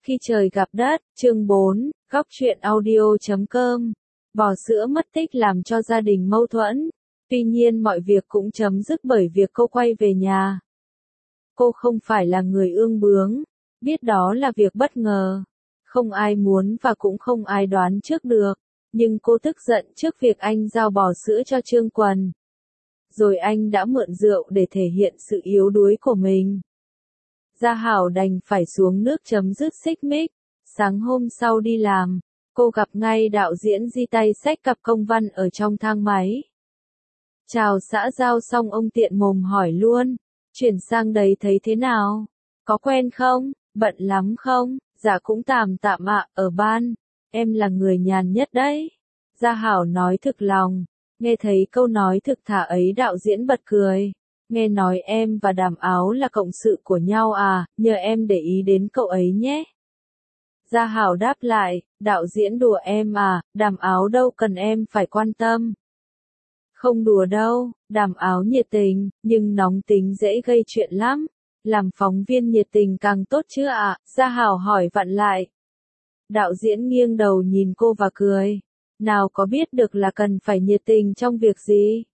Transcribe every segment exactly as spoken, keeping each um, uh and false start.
Khi trời gặp đất, chương bốn, góc truyện audio chấm com. Bò sữa mất tích làm cho gia đình mâu thuẫn. Tuy nhiên mọi việc cũng chấm dứt bởi việc cô quay về nhà. Cô không phải là người ương bướng, biết đó là việc bất ngờ. Không ai muốn và cũng không ai đoán trước được. Nhưng cô tức giận trước việc anh giao bò sữa cho Trương Quần. Rồi anh đã mượn rượu để thể hiện sự yếu đuối của mình. Gia Hảo đành phải xuống nước chấm dứt xích mích. Sáng hôm sau đi làm, cô gặp ngay đạo diễn Di tay xách cặp công văn ở trong thang máy. Chào xã giao xong ông tiện mồm hỏi luôn, chuyển sang đấy thấy thế nào? Có quen không? Bận lắm không? Dạ cũng tạm tạm ạ, ở ban. Em là người nhàn nhất đấy. Gia Hảo nói thực lòng. Nghe thấy câu nói thực thà ấy đạo diễn bật cười. Nghe nói em và Đàm Áo là cộng sự của nhau à, nhờ em để ý đến cậu ấy nhé. Gia Hảo đáp lại, đạo diễn đùa em à, Đàm Áo đâu cần em phải quan tâm. Không đùa đâu, Đàm Áo nhiệt tình, nhưng nóng tính dễ gây chuyện lắm. Làm phóng viên nhiệt tình càng tốt chứ ạ, à? Gia Hảo hỏi vặn lại. Đạo diễn nghiêng đầu nhìn cô và cười. Nào có biết được là cần phải nhiệt tình trong việc gì?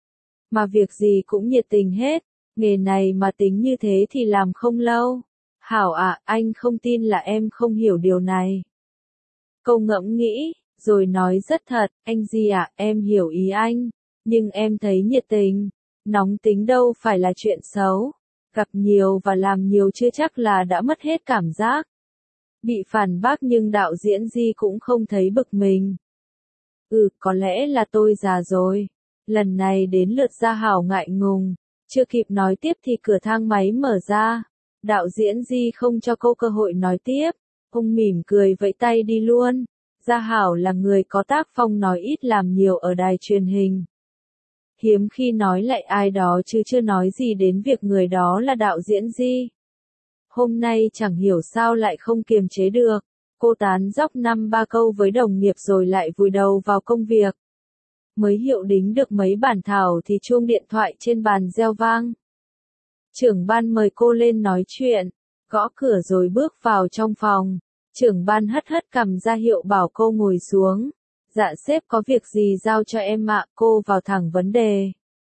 Mà việc gì cũng nhiệt tình hết, nghề này mà tính như thế thì làm không lâu. Hảo ạ, à, anh không tin là em không hiểu điều này. Câu ngẫm nghĩ, rồi nói rất thật, anh Di ạ, à, em hiểu ý anh, nhưng em thấy nhiệt tình, nóng tính đâu phải là chuyện xấu. Gặp nhiều và làm nhiều chưa chắc là đã mất hết cảm giác. Bị phản bác nhưng đạo diễn Di cũng không thấy bực mình. Ừ, có lẽ là tôi già rồi. Lần này đến lượt Gia Hảo ngại ngùng, chưa kịp nói tiếp thì cửa thang máy mở ra. Đạo diễn Di không cho cô cơ hội nói tiếp, ông mỉm cười vẫy tay đi luôn. Gia Hảo là người có tác phong nói ít làm nhiều ở đài truyền hình. Hiếm khi nói lại ai đó chứ chưa nói gì đến việc người đó là đạo diễn Di. Hôm nay chẳng hiểu sao lại không kiềm chế được, cô tán dóc năm ba câu với đồng nghiệp rồi lại vùi đầu vào công việc. Mới hiệu đính được mấy bản thảo thì chuông điện thoại trên bàn reo vang. Trưởng ban mời cô lên nói chuyện, gõ cửa rồi bước vào trong phòng. Trưởng ban hất hất cằm ra hiệu bảo cô ngồi xuống. Dạ sếp có việc gì giao cho em ạ, cô vào thẳng vấn đề.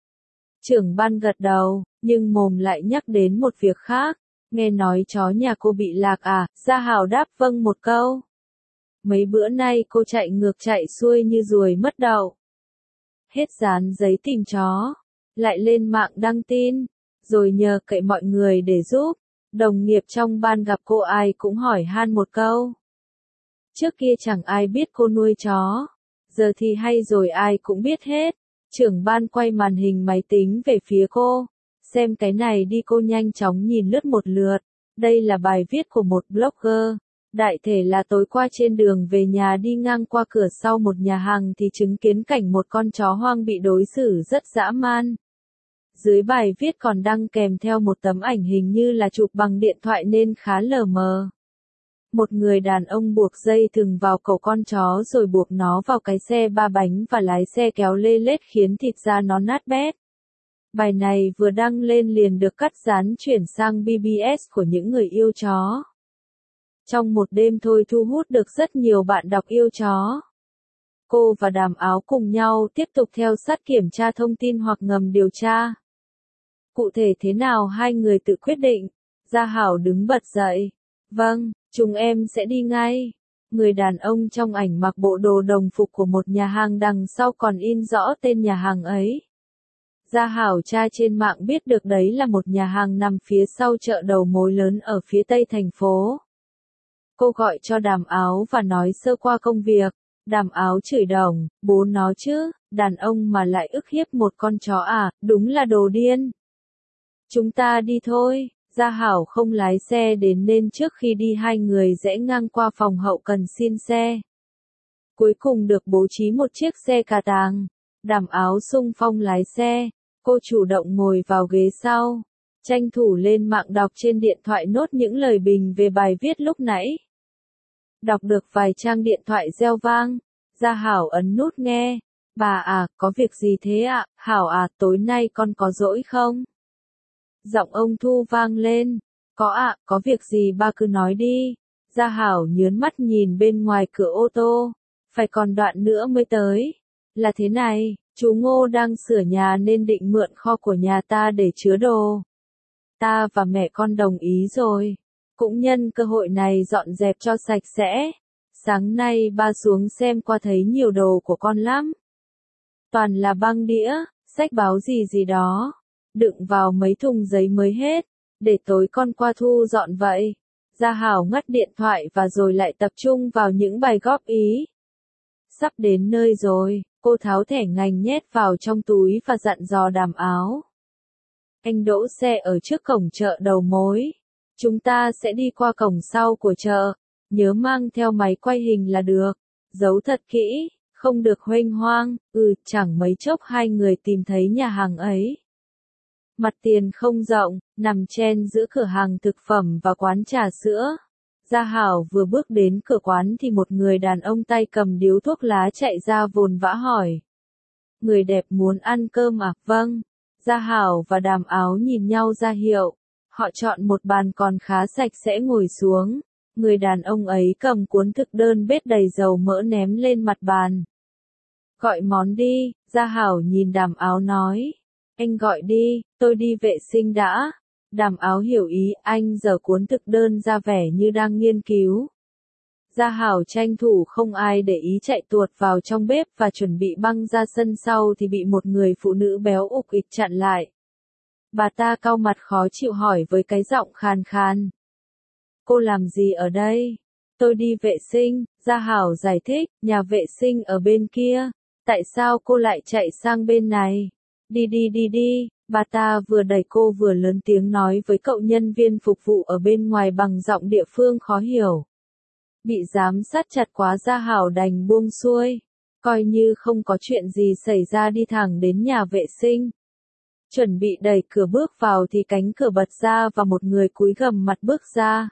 Trưởng ban gật đầu, nhưng mồm lại nhắc đến một việc khác. Nghe nói chó nhà cô bị lạc à, Gia Hảo đáp vâng một câu. Mấy bữa nay cô chạy ngược chạy xuôi như ruồi mất đậu. Hết dán giấy tìm chó, lại lên mạng đăng tin, rồi nhờ cậy mọi người để giúp. Đồng nghiệp trong ban gặp cô ai cũng hỏi han một câu. Trước kia chẳng ai biết cô nuôi chó, giờ thì hay rồi ai cũng biết hết. Trưởng ban quay màn hình máy tính về phía cô. Xem cái này đi, cô nhanh chóng nhìn lướt một lượt. Đây là bài viết của một blogger. Đại thể là tối qua trên đường về nhà đi ngang qua cửa sau một nhà hàng thì chứng kiến cảnh một con chó hoang bị đối xử rất dã man. Dưới bài viết còn đăng kèm theo một tấm ảnh hình như là chụp bằng điện thoại nên khá lờ mờ. Một người đàn ông buộc dây thừng vào cổ con chó rồi buộc nó vào cái xe ba bánh và lái xe kéo lê lết khiến thịt da nó nát bét. Bài này vừa đăng lên liền được cắt dán chuyển sang bê bê ét của những người yêu chó. Trong một đêm thôi thu hút được rất nhiều bạn đọc yêu chó. Cô và Đàm Áo cùng nhau tiếp tục theo sát kiểm tra thông tin hoặc ngầm điều tra. Cụ thể thế nào hai người tự quyết định. Gia Hảo đứng bật dậy. Vâng, chúng em sẽ đi ngay. Người đàn ông trong ảnh mặc bộ đồ đồng phục của một nhà hàng đằng sau còn in rõ tên nhà hàng ấy. Gia Hảo tra trên mạng biết được đấy là một nhà hàng nằm phía sau chợ đầu mối lớn ở phía tây thành phố. Cô gọi cho Đàm Áo và nói sơ qua công việc. Đàm Áo chửi đồng, bố nó chứ, đàn ông mà lại ức hiếp một con chó à, đúng là đồ điên. Chúng ta đi thôi. Gia Hảo không lái xe đến nên trước khi đi hai người rẽ ngang qua phòng hậu cần xin xe. Cuối cùng được bố trí một chiếc xe cà tàng. Đàm Áo xung phong lái xe. Cô chủ động ngồi vào ghế sau. Tranh thủ lên mạng đọc trên điện thoại nốt những lời bình về bài viết lúc nãy. Đọc được vài trang điện thoại reo vang. Gia Hảo ấn nút nghe. Bà à, có việc gì thế ạ? Hảo à, tối nay con có rỗi không? Giọng ông Thu vang lên. Có ạ, à, có việc gì ba cứ nói đi. Gia Hảo nhớn mắt nhìn bên ngoài cửa ô tô. Phải còn đoạn nữa mới tới. Là thế này, chú Ngô đang sửa nhà nên định mượn kho của nhà ta để chứa đồ. Ta và mẹ con đồng ý rồi. Cũng nhân cơ hội này dọn dẹp cho sạch sẽ. Sáng nay ba xuống xem qua thấy nhiều đồ của con lắm. Toàn là băng đĩa, sách báo gì gì đó. Đựng vào mấy thùng giấy mới hết. Để tối con qua thu dọn vậy. Gia Hảo ngắt điện thoại và rồi lại tập trung vào những bài góp ý. Sắp đến nơi rồi, cô tháo thẻ ngành nhét vào trong túi và dặn dò Đàm Áo. Anh đỗ xe ở trước cổng chợ đầu mối. Chúng ta sẽ đi qua cổng sau của chợ. Nhớ mang theo máy quay hình là được. Giấu thật kỹ, không được huênh hoang. Ừ, chẳng mấy chốc hai người tìm thấy nhà hàng ấy. Mặt tiền không rộng, nằm chen giữa cửa hàng thực phẩm và quán trà sữa. Gia Hảo vừa bước đến cửa quán thì một người đàn ông tay cầm điếu thuốc lá chạy ra vồn vã hỏi. Người đẹp muốn ăn cơm à? Vâng. Gia Hảo và Đàm Áo nhìn nhau ra hiệu. Họ chọn một bàn còn khá sạch sẽ ngồi xuống. Người đàn ông ấy cầm cuốn thực đơn bếp đầy dầu mỡ ném lên mặt bàn. Gọi món đi, Gia Hảo nhìn Đàm Áo nói. Anh gọi đi, tôi đi vệ sinh đã. Đàm Áo hiểu ý, anh giở cuốn thực đơn ra vẻ như đang nghiên cứu. Gia Hảo tranh thủ không ai để ý chạy tuột vào trong bếp và chuẩn bị băng ra sân sau thì bị một người phụ nữ béo ục ịch chặn lại. Bà ta cau mặt khó chịu hỏi với cái giọng khàn khàn. Cô làm gì ở đây? Tôi đi vệ sinh, Gia Hảo giải thích, nhà vệ sinh ở bên kia. Tại sao cô lại chạy sang bên này? Đi đi đi đi, bà ta vừa đẩy cô vừa lớn tiếng nói với cậu nhân viên phục vụ ở bên ngoài bằng giọng địa phương khó hiểu. Bị giám sát chặt quá Gia Hảo đành buông xuôi, coi như không có chuyện gì xảy ra đi thẳng đến nhà vệ sinh. Chuẩn bị đẩy cửa bước vào thì cánh cửa bật ra và một người cúi gằm mặt bước ra.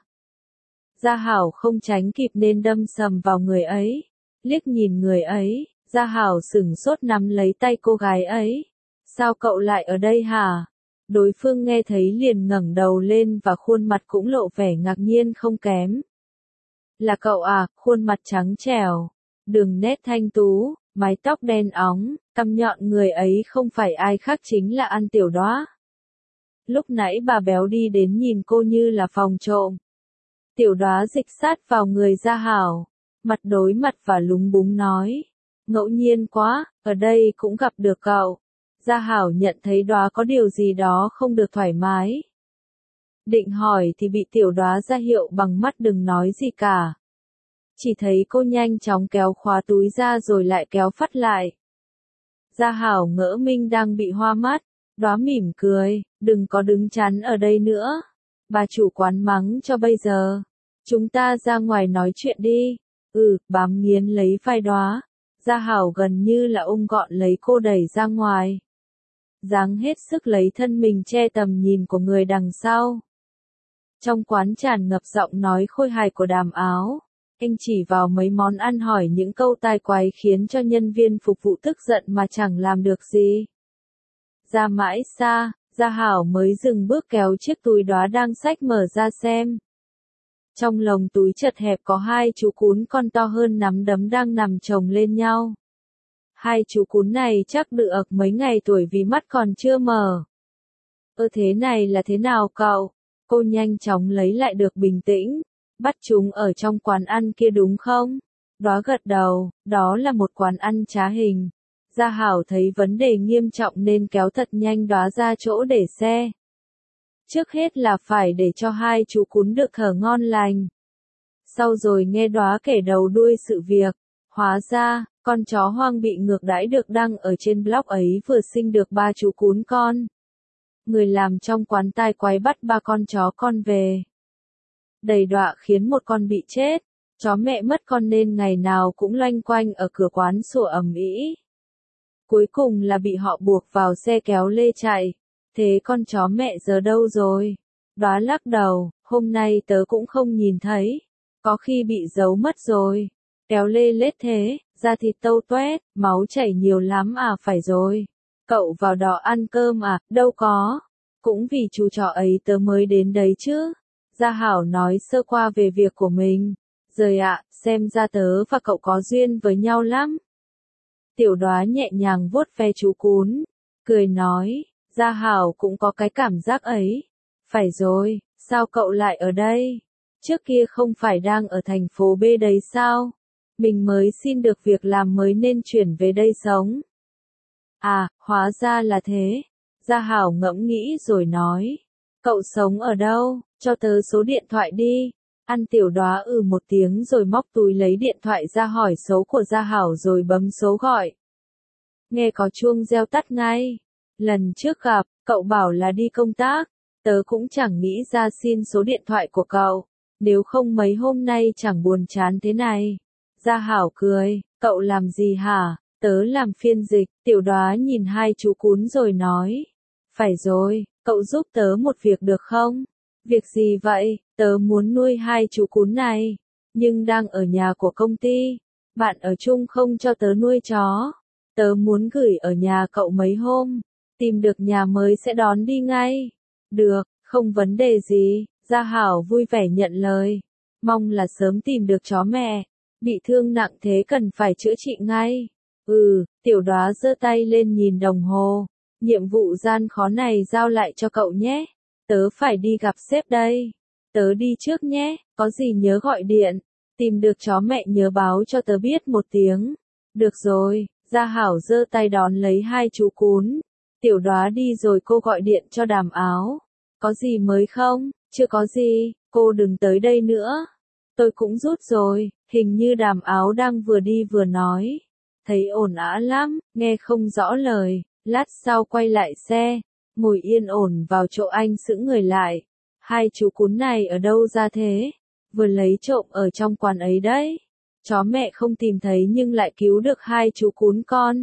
Gia Hảo không tránh kịp nên đâm sầm vào người ấy. Liếc nhìn người ấy, Gia Hảo sửng sốt nắm lấy tay cô gái ấy. Sao cậu lại ở đây hả? Đối phương nghe thấy liền ngẩng đầu lên và khuôn mặt cũng lộ vẻ ngạc nhiên không kém. Là cậu à, khuôn mặt trắng trẻo, đường nét thanh tú, mái tóc đen óng, cằm nhọn, người ấy không phải ai khác chính là An Tiểu Đóa. Lúc nãy bà béo đi đến nhìn cô như là phòng trộm. Tiểu Đóa dịch sát vào người Gia Hảo, mặt đối mặt và lúng búng nói. Ngẫu nhiên quá, ở đây cũng gặp được cậu. Gia Hảo nhận thấy Đóa có điều gì đó không được thoải mái. Định hỏi thì bị Tiểu Đóa ra hiệu bằng mắt đừng nói gì cả. Chỉ thấy cô nhanh chóng kéo khóa túi ra rồi lại kéo phắt lại. Gia Hảo ngỡ mình đang bị hoa mắt. Đóa mỉm cười, đừng có đứng chắn ở đây nữa. Bà chủ quán mắng cho bây giờ. Chúng ta ra ngoài nói chuyện đi. Ừ, bám nghiến lấy vai Đóa. Gia Hảo gần như là ôm gọn lấy cô đẩy ra ngoài. Dáng hết sức lấy thân mình che tầm nhìn của người đằng sau. Trong quán tràn ngập giọng nói khôi hài của Đàm Áo. Anh chỉ vào mấy món ăn hỏi những câu tai quái khiến cho nhân viên phục vụ tức giận mà chẳng làm được gì. Ra mãi xa, Gia Hảo mới dừng bước kéo chiếc túi Đóa đang xách mở ra xem. Trong lồng túi chật hẹp có hai chú cún con to hơn nắm đấm đang nằm chồng lên nhau. Hai chú cún này chắc được mấy ngày tuổi vì mắt còn chưa mở. Ơ thế này là thế nào cậu? Cô nhanh chóng lấy lại được bình tĩnh. Bắt chúng ở trong quán ăn kia đúng không? Đóa gật đầu, đó là một quán ăn trá hình. Gia Hảo thấy vấn đề nghiêm trọng nên kéo thật nhanh Đóa ra chỗ để xe. Trước hết là phải để cho hai chú cún được thở ngon lành. Sau rồi nghe Đóa kể đầu đuôi sự việc. Hóa ra, con chó hoang bị ngược đãi được đăng ở trên blog ấy vừa sinh được ba chú cún con. Người làm trong quán tai quái bắt ba con chó con về. Đầy đọa khiến một con bị chết. Chó mẹ mất con nên ngày nào cũng loanh quanh ở cửa quán sủa ầm ĩ. Cuối cùng là bị họ buộc vào xe kéo lê chạy. Thế con chó mẹ giờ đâu rồi? Đóa lắc đầu, hôm nay tớ cũng không nhìn thấy. Có khi bị giấu mất rồi. Kéo lê lết thế, da thịt tâu toét, máu chảy nhiều lắm à? Phải rồi. Cậu vào đó ăn cơm à? Đâu có. Cũng vì chú chó ấy tớ mới đến đấy chứ. Gia Hảo nói sơ qua về việc của mình. Rồi ạ, xem ra tớ và cậu có duyên với nhau lắm. Tiểu Đoá nhẹ nhàng vuốt ve chú cún, cười nói, Gia Hảo cũng có cái cảm giác ấy. Phải rồi, sao cậu lại ở đây? Trước kia không phải đang ở thành phố B đấy sao? Mình mới xin được việc làm mới nên chuyển về đây sống. À, hóa ra là thế. Gia Hảo ngẫm nghĩ rồi nói. Cậu sống ở đâu? Cho tớ số điện thoại đi. Ăn Tiểu Đoá ừ một tiếng rồi móc túi lấy điện thoại ra hỏi số của Gia Hảo rồi bấm số gọi. Nghe có chuông reo tắt ngay. Lần trước gặp, cậu bảo là đi công tác. Tớ cũng chẳng nghĩ ra xin số điện thoại của cậu. Nếu không mấy hôm nay chẳng buồn chán thế này. Gia Hảo cười, cậu làm gì hả? Tớ làm phiên dịch. Tiểu Đoá nhìn hai chú cún rồi nói. Phải rồi, cậu giúp tớ một việc được không? Việc gì vậy? Tớ muốn nuôi hai chú cún này. Nhưng đang ở nhà của công ty. Bạn ở chung không cho tớ nuôi chó. Tớ muốn gửi ở nhà cậu mấy hôm. Tìm được nhà mới sẽ đón đi ngay. Được, không vấn đề gì. Gia Hảo vui vẻ nhận lời. Mong là sớm tìm được chó mẹ. Bị thương nặng thế cần phải chữa trị ngay. Ừ, Tiểu Đoá giơ tay lên nhìn đồng hồ. Nhiệm vụ gian khó này giao lại cho cậu nhé. Tớ phải đi gặp sếp đây. Tớ đi trước nhé, có gì nhớ gọi điện. Tìm được chó mẹ nhớ báo cho tớ biết một tiếng. Được rồi, Gia Hảo giơ tay đón lấy hai chú cún. Tiểu Đoá đi rồi cô gọi điện cho Đàm Áo. Có gì mới không? Chưa có gì, cô đừng tới đây nữa. Tôi cũng rút rồi, hình như Đàm Áo đang vừa đi vừa nói. Thấy ồn ào lắm, nghe không rõ lời, lát sau quay lại xe, ngồi yên ổn vào chỗ anh sững người lại. Hai chú cún này ở đâu ra thế? Vừa lấy trộm ở trong quán ấy đấy. Chó mẹ không tìm thấy nhưng lại cứu được hai chú cún con.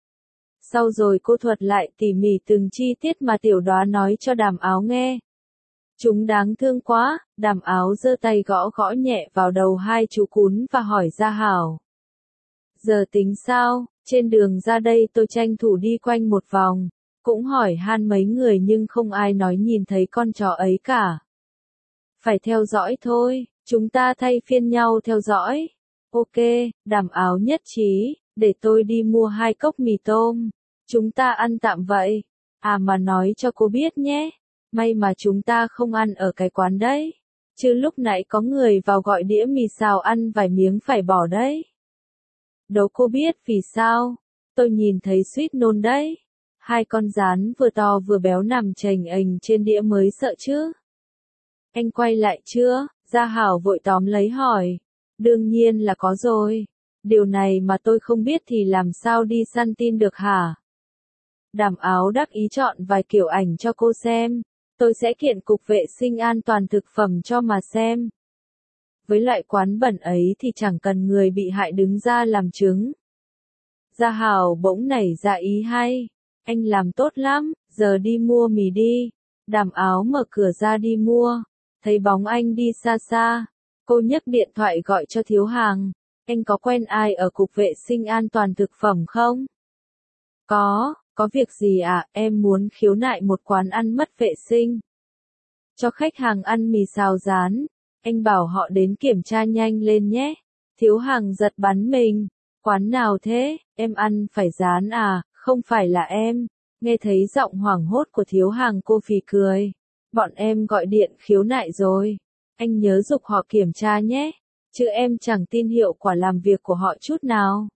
Sau rồi cô thuật lại tỉ mỉ từng chi tiết mà Tiểu Đoá nói cho Đàm Áo nghe. Chúng đáng thương quá, Đàm Áo giơ tay gõ gõ nhẹ vào đầu hai chú cún và hỏi Gia Hảo. Giờ tính sao? Trên đường ra đây tôi tranh thủ đi quanh một vòng, cũng hỏi han mấy người nhưng không ai nói nhìn thấy con chó ấy cả. Phải theo dõi thôi, chúng ta thay phiên nhau theo dõi. Ok, Đàm Áo nhất trí, để tôi đi mua hai cốc mì tôm. Chúng ta ăn tạm vậy. À mà nói cho cô biết nhé. May mà chúng ta không ăn ở cái quán đấy. Chứ lúc nãy có người vào gọi đĩa mì xào ăn vài miếng phải bỏ đấy. Đố cô biết vì sao? Tôi nhìn thấy suýt nôn đấy. Hai con gián vừa to vừa béo nằm chềnh ềnh trên đĩa mới sợ chứ. Anh quay lại chưa? Gia Hảo vội tóm lấy hỏi. Đương nhiên là có rồi. Điều này mà tôi không biết thì làm sao đi săn tin được hả? Đàm Áo đắc ý chọn vài kiểu ảnh cho cô xem. Tôi sẽ kiện cục vệ sinh an toàn thực phẩm cho mà xem. Với loại quán bẩn ấy thì chẳng cần người bị hại đứng ra làm chứng. Gia Hảo bỗng nảy ra ý hay. Anh làm tốt lắm, giờ đi mua mì đi. Đàm Áo mở cửa ra đi mua. Thấy bóng anh đi xa xa. Cô nhấc điện thoại gọi cho Thiếu Hàng. Anh có quen ai ở cục vệ sinh an toàn thực phẩm không? Có, có việc gì ạ? À? Em muốn khiếu nại một quán ăn mất vệ sinh. Cho khách hàng ăn mì xào rán. Anh bảo họ đến kiểm tra nhanh lên nhé. Thiếu Hàng giật bắn mình. Quán nào thế? Em ăn phải rán à? Không phải là em. Nghe thấy giọng hoảng hốt của Thiếu Hàng cô phì cười. Bọn em gọi điện khiếu nại rồi. Anh nhớ giục họ kiểm tra nhé. Chứ em chẳng tin hiệu quả làm việc của họ chút nào.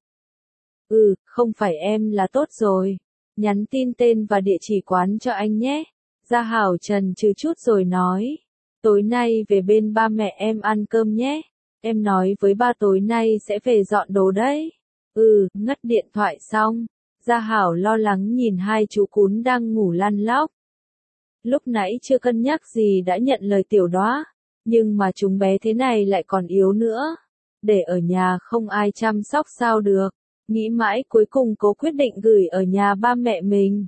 Ừ, không phải em là tốt rồi. Nhắn tin tên và địa chỉ quán cho anh nhé. Gia Hảo trần trừ chút rồi nói. Tối nay về bên ba mẹ em ăn cơm nhé. Em nói với ba tối nay sẽ về dọn đồ đấy. Ừ, ngắt điện thoại xong. Gia Hảo lo lắng nhìn hai chú cún đang ngủ lăn lóc. Lúc nãy chưa cân nhắc gì đã nhận lời Tiểu Đoá. Nhưng mà chúng bé thế này lại còn yếu nữa. Để ở nhà không ai chăm sóc sao được. Nghĩ mãi cuối cùng cô quyết định gửi ở nhà ba mẹ mình.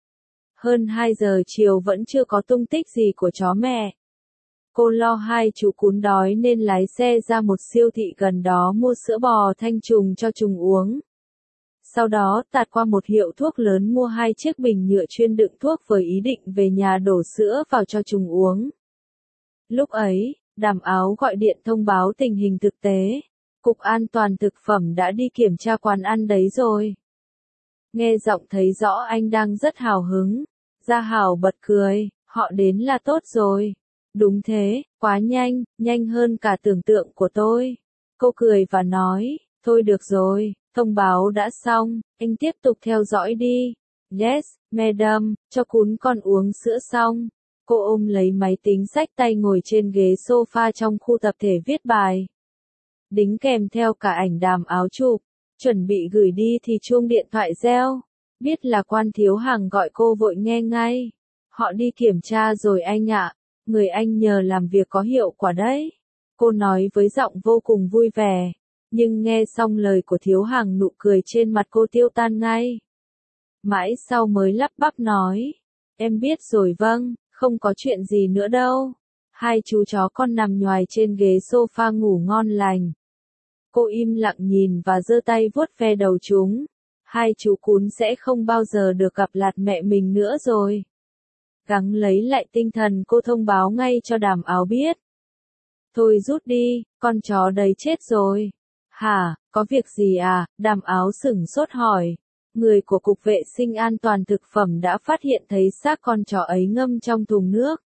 Hơn hai giờ chiều vẫn chưa có tung tích gì của chó mẹ. Cô lo hai chú cún đói nên lái xe ra một siêu thị gần đó mua sữa bò thanh trùng cho chúng uống. Sau đó tạt qua một hiệu thuốc lớn mua hai chiếc bình nhựa chuyên đựng thuốc với ý định về nhà đổ sữa vào cho chúng uống. Lúc ấy, Đàm Áo gọi điện thông báo tình hình thực tế. Cục An toàn thực phẩm đã đi kiểm tra quán ăn đấy rồi. Nghe giọng thấy rõ anh đang rất hào hứng. Gia Hảo bật cười, họ đến là tốt rồi. Đúng thế, quá nhanh, nhanh hơn cả tưởng tượng của tôi. Cô cười và nói, thôi được rồi, thông báo đã xong, anh tiếp tục theo dõi đi. Yes, madam, cho cún con uống sữa xong. Cô ôm lấy máy tính xách tay ngồi trên ghế sofa trong khu tập thể viết bài. Đính kèm theo cả ảnh Đàm Áo chụp, chuẩn bị gửi đi thì chuông điện thoại reo. Biết là Quan Thiếu Hằng gọi cô vội nghe ngay. Họ đi kiểm tra rồi anh ạ, người anh nhờ làm việc có hiệu quả đấy. Cô nói với giọng vô cùng vui vẻ, nhưng nghe xong lời của Thiếu Hằng nụ cười trên mặt cô tiêu tan ngay. Mãi sau mới lắp bắp nói, em biết rồi vâng, không có chuyện gì nữa đâu. Hai chú chó con nằm nhoài trên ghế sofa ngủ ngon lành. Cô im lặng nhìn và giơ tay vuốt ve đầu chúng. Hai chú cún sẽ không bao giờ được gặp lại mẹ mình nữa rồi. Gắng lấy lại tinh thần cô thông báo ngay cho Đàm Áo biết. Thôi rút đi, con chó đấy chết rồi. Hả, có việc gì à? Đàm Áo sửng sốt hỏi. Người của Cục Vệ sinh An toàn Thực phẩm đã phát hiện thấy xác con chó ấy ngâm trong thùng nước.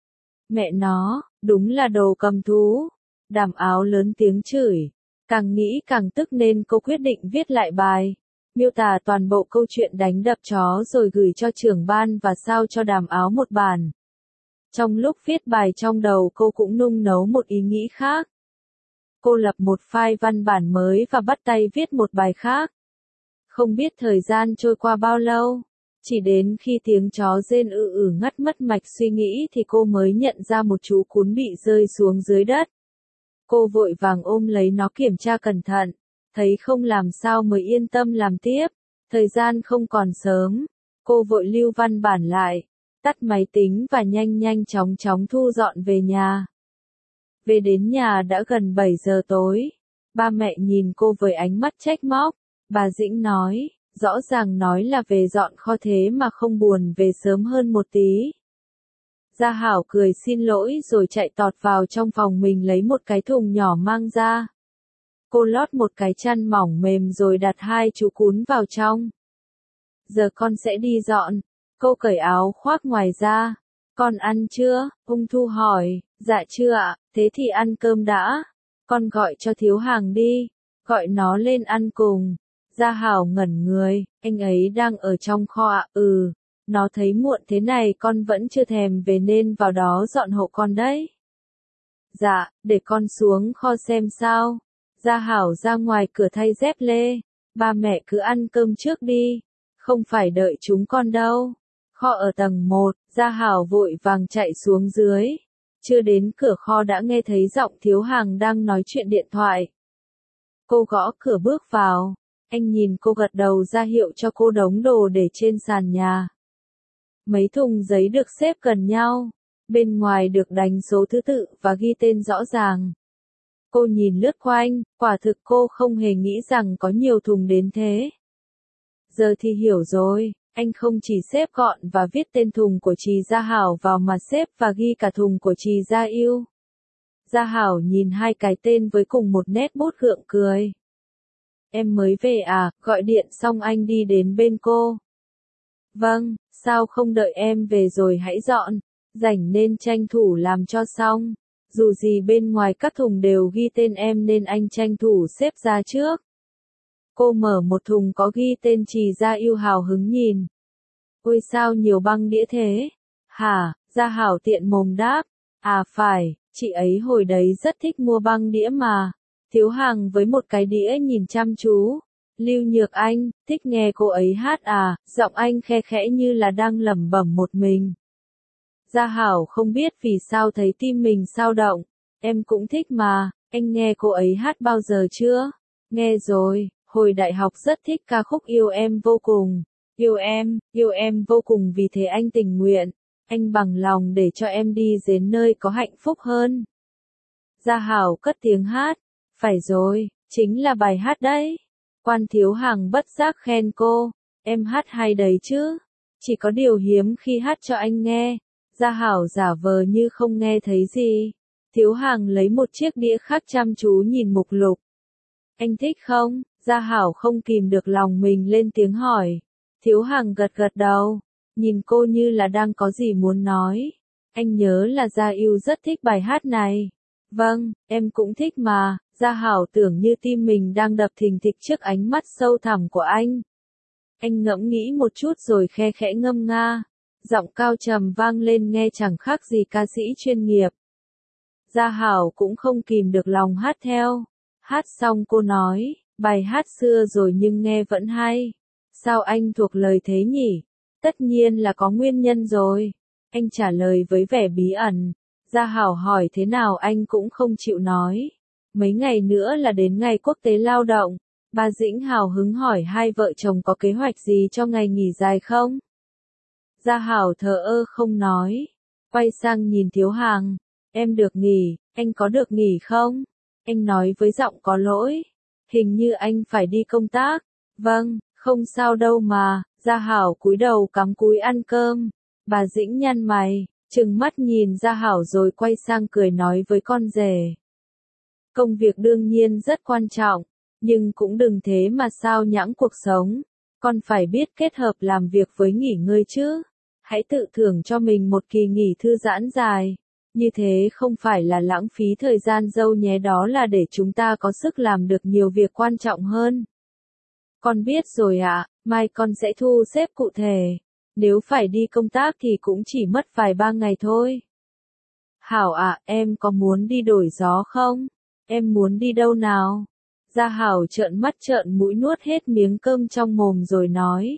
Mẹ nó, đúng là đồ cầm thú. Đàm Áo lớn tiếng chửi. Càng nghĩ càng tức nên cô quyết định viết lại bài. Miêu tả toàn bộ câu chuyện đánh đập chó rồi gửi cho trưởng ban và sao cho Đàm Áo một bản. Trong lúc viết bài trong đầu cô cũng nung nấu một ý nghĩ khác. Cô lập một file văn bản mới và bắt tay viết một bài khác. Không biết thời gian trôi qua bao lâu, chỉ đến khi tiếng chó rên ư ử ngắt mất mạch suy nghĩ thì cô mới nhận ra một chú cún bị rơi xuống dưới đất. Cô vội vàng ôm lấy nó kiểm tra cẩn thận, thấy không làm sao mới yên tâm làm tiếp. Thời gian không còn sớm, cô vội lưu văn bản lại, tắt máy tính và nhanh nhanh chóng chóng thu dọn về nhà. Về đến nhà đã gần bảy giờ tối, ba mẹ nhìn cô với ánh mắt trách móc. Bà Dĩnh nói, rõ ràng nói là về dọn kho thế mà không buồn về sớm hơn một tí. Gia Hảo cười xin lỗi rồi chạy tọt vào trong phòng mình lấy một cái thùng nhỏ mang ra. Cô lót một cái chăn mỏng mềm rồi đặt hai chú cún vào trong. Giờ con sẽ đi dọn. Cô cởi áo khoác ngoài ra. Con ăn chưa? Ung Thu hỏi. Dạ chưa ạ, thế thì ăn cơm đã. Con gọi cho Thiếu Hằng đi. Gọi nó lên ăn cùng. Gia Hảo ngẩn người, anh ấy đang ở trong kho ạ. Ừ, nó thấy muộn thế này con vẫn chưa thèm về nên vào đó dọn hộ con đấy. Dạ, để con xuống kho xem sao. Gia Hảo ra ngoài cửa thay dép lê. Ba mẹ cứ ăn cơm trước đi, không phải đợi chúng con đâu. Kho ở tầng một, Gia Hảo vội vàng chạy xuống dưới. Chưa đến cửa kho đã nghe thấy giọng Thiếu Hằng đang nói chuyện điện thoại. Cô gõ cửa bước vào. Anh nhìn cô gật đầu ra hiệu cho cô đống đồ để trên sàn nhà. Mấy thùng giấy được xếp gần nhau, bên ngoài được đánh số thứ tự và ghi tên rõ ràng. Cô nhìn lướt quanh, quả thực cô không hề nghĩ rằng có nhiều thùng đến thế. Giờ thì hiểu rồi, anh không chỉ xếp gọn và viết tên thùng của Trì Gia Hảo vào mà xếp và ghi cả thùng của Trì Gia Yêu. Gia Hảo nhìn hai cái tên với cùng một nét bút gượng cười. Em mới về à, gọi điện xong anh đi đến bên cô. Vâng, sao không đợi em về rồi hãy dọn, rảnh nên tranh thủ làm cho xong. Dù gì bên ngoài các thùng đều ghi tên em nên anh tranh thủ xếp ra trước. Cô mở một thùng có ghi tên Trì Gia Yêu hào hứng nhìn. Ôi sao nhiều băng đĩa thế? Hả, Gia Hảo tiện mồm đáp. À phải, chị ấy hồi đấy rất thích mua băng đĩa mà. Thiếu Hằng với một cái đĩa nhìn chăm chú. Lưu Nhược Anh, thích nghe cô ấy hát à, giọng anh khe khẽ như là đang lẩm bẩm một mình. Gia Hảo không biết vì sao thấy tim mình xao động. Em cũng thích mà, anh nghe cô ấy hát bao giờ chưa? Nghe rồi, hồi đại học rất thích ca khúc Yêu Em Vô Cùng. Yêu em, yêu em vô cùng vì thế anh tình nguyện. Anh bằng lòng để cho em đi đến nơi có hạnh phúc hơn. Gia Hảo cất tiếng hát. Phải rồi, chính là bài hát đấy. Quan Thiếu Hằng bất giác khen cô. Em hát hay đấy chứ. Chỉ có điều hiếm khi hát cho anh nghe. Gia Hảo giả vờ như không nghe thấy gì. Thiếu Hàng lấy một chiếc đĩa khác chăm chú nhìn mục lục. Anh thích không? Gia Hảo không kìm được lòng mình lên tiếng hỏi. Thiếu Hàng gật gật đầu, nhìn cô như là đang có gì muốn nói. Anh nhớ là Gia Yêu rất thích bài hát này. Vâng, em cũng thích mà. Gia Hảo tưởng như tim mình đang đập thình thịch trước ánh mắt sâu thẳm của anh. Anh ngẫm nghĩ một chút rồi khe khẽ ngâm nga. Giọng cao trầm vang lên nghe chẳng khác gì ca sĩ chuyên nghiệp. Gia Hảo cũng không kìm được lòng hát theo. Hát xong cô nói, bài hát xưa rồi nhưng nghe vẫn hay. Sao anh thuộc lời thế nhỉ? Tất nhiên là có nguyên nhân rồi. Anh trả lời với vẻ bí ẩn. Gia Hảo hỏi thế nào anh cũng không chịu nói. Mấy ngày nữa là đến ngày quốc tế lao động. Bà Dĩnh hào hứng hỏi hai vợ chồng có kế hoạch gì cho ngày nghỉ dài không? Gia Hảo thờ ơ không nói. Quay sang nhìn Thiếu Hàng. Em được nghỉ, anh có được nghỉ không? Anh nói với giọng có lỗi. Hình như anh phải đi công tác. Vâng, không sao đâu mà. Gia Hảo cúi đầu cắm cúi ăn cơm. Bà Dĩnh nhăn mày, trừng mắt nhìn Gia Hảo rồi quay sang cười nói với con rể. Công việc đương nhiên rất quan trọng, nhưng cũng đừng thế mà sao nhãng cuộc sống. Con phải biết kết hợp làm việc với nghỉ ngơi chứ. Hãy tự thưởng cho mình một kỳ nghỉ thư giãn dài. Như thế không phải là lãng phí thời gian dâu nhé, đó là để chúng ta có sức làm được nhiều việc quan trọng hơn. Con biết rồi ạ, mai con sẽ thu xếp cụ thể. Nếu phải đi công tác thì cũng chỉ mất vài ba ngày thôi. Hảo ạ, em có muốn đi đổi gió không? Em muốn đi đâu nào? Gia Hảo trợn mắt trợn mũi nuốt hết miếng cơm trong mồm rồi nói.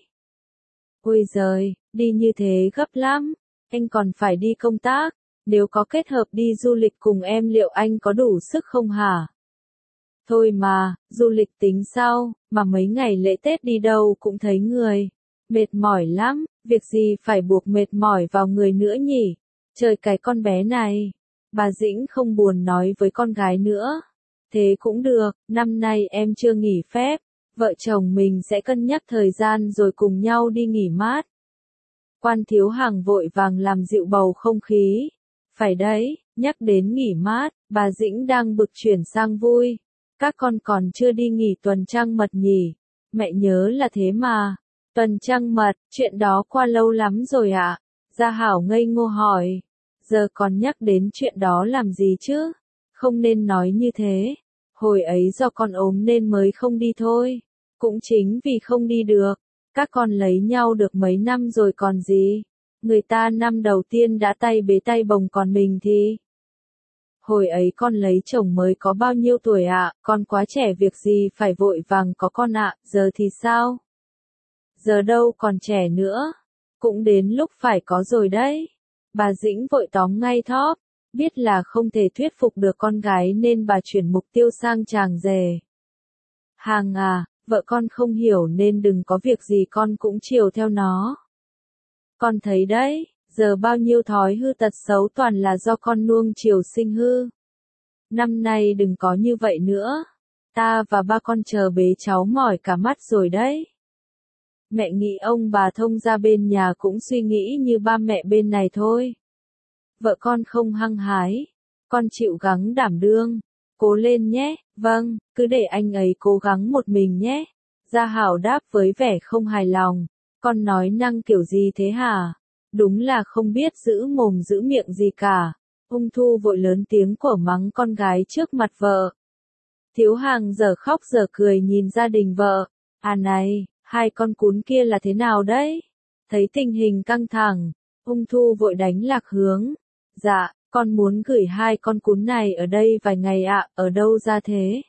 Ôi giời, đi như thế gấp lắm. Anh còn phải đi công tác. Nếu có kết hợp đi du lịch cùng em liệu anh có đủ sức không hả? Thôi mà, du lịch tính sau, mà mấy ngày lễ Tết đi đâu cũng thấy người. Mệt mỏi lắm, việc gì phải buộc mệt mỏi vào người nữa nhỉ? Trời cái con bé này. Bà Dĩnh không buồn nói với con gái nữa. Thế cũng được, năm nay em chưa nghỉ phép. Vợ chồng mình sẽ cân nhắc thời gian rồi cùng nhau đi nghỉ mát. Quan Thiếu Hàng vội vàng làm dịu bầu không khí. Phải đấy, nhắc đến nghỉ mát, bà Dĩnh đang bực chuyển sang vui. Các con còn chưa đi nghỉ tuần trăng mật nhỉ? Mẹ nhớ là thế mà. Tuần trăng mật, chuyện đó qua lâu lắm rồi ạ. À? Gia Hảo ngây ngô hỏi. Giờ còn nhắc đến chuyện đó làm gì chứ? Không nên nói như thế. Hồi ấy do con ốm nên mới không đi thôi. Cũng chính vì không đi được. Các con lấy nhau được mấy năm rồi còn gì. Người ta năm đầu tiên đã tay bế tay bồng còn mình thì. Hồi ấy con lấy chồng mới có bao nhiêu tuổi ạ? À? Con quá trẻ việc gì phải vội vàng có con ạ, à? Giờ thì sao? Giờ đâu còn trẻ nữa. Cũng đến lúc phải có rồi đấy. Bà Dĩnh vội tóm ngay thóp. Biết là không thể thuyết phục được con gái nên bà chuyển mục tiêu sang chàng rể. Hàng à, vợ con không hiểu nên đừng có việc gì con cũng chiều theo nó. Con thấy đấy, giờ bao nhiêu thói hư tật xấu toàn là do con nuông chiều sinh hư. Năm nay đừng có như vậy nữa. Ta và ba con chờ bế cháu mỏi cả mắt rồi đấy. Mẹ nghĩ ông bà thông gia bên nhà cũng suy nghĩ như ba mẹ bên này thôi. Vợ con không hăng hái. Con chịu gắng đảm đương. Cố lên nhé, vâng, cứ để anh ấy cố gắng một mình nhé. Gia Hảo đáp với vẻ không hài lòng. Con nói năng kiểu gì thế hả? Đúng là không biết giữ mồm giữ miệng gì cả. Ung Thu vội lớn tiếng của mắng con gái trước mặt vợ. Thiếu Hàng giờ khóc giờ cười nhìn gia đình vợ. À này, hai con cún kia là thế nào đấy? Thấy tình hình căng thẳng, Ung Thu vội đánh lạc hướng. Dạ, con muốn gửi hai con cún này ở đây vài ngày ạ, ở đâu ra thế?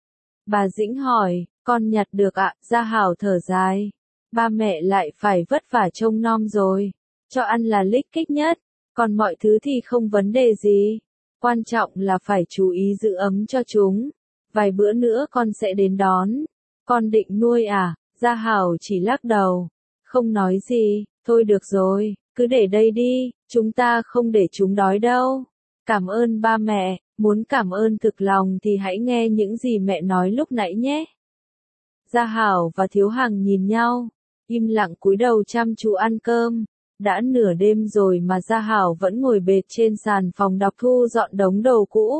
Bà Dĩnh hỏi, con nhặt được ạ, Gia Hảo thở dài. Ba mẹ lại phải vất vả trông nom rồi. Cho ăn là lích kích nhất, còn mọi thứ thì không vấn đề gì. Quan trọng là phải chú ý giữ ấm cho chúng. Vài bữa nữa con sẽ đến đón. Con định nuôi à? Gia Hảo chỉ lắc đầu. Không nói gì, thôi được rồi, cứ để đây đi, chúng ta không để chúng đói đâu. Cảm ơn ba mẹ, muốn cảm ơn thực lòng thì hãy nghe những gì mẹ nói lúc nãy nhé. Gia Hảo và Thiếu Hàng nhìn nhau, im lặng cúi đầu chăm chú ăn cơm. Đã nửa đêm rồi mà Gia Hảo vẫn ngồi bệt trên sàn phòng đọc thu dọn đống đồ cũ.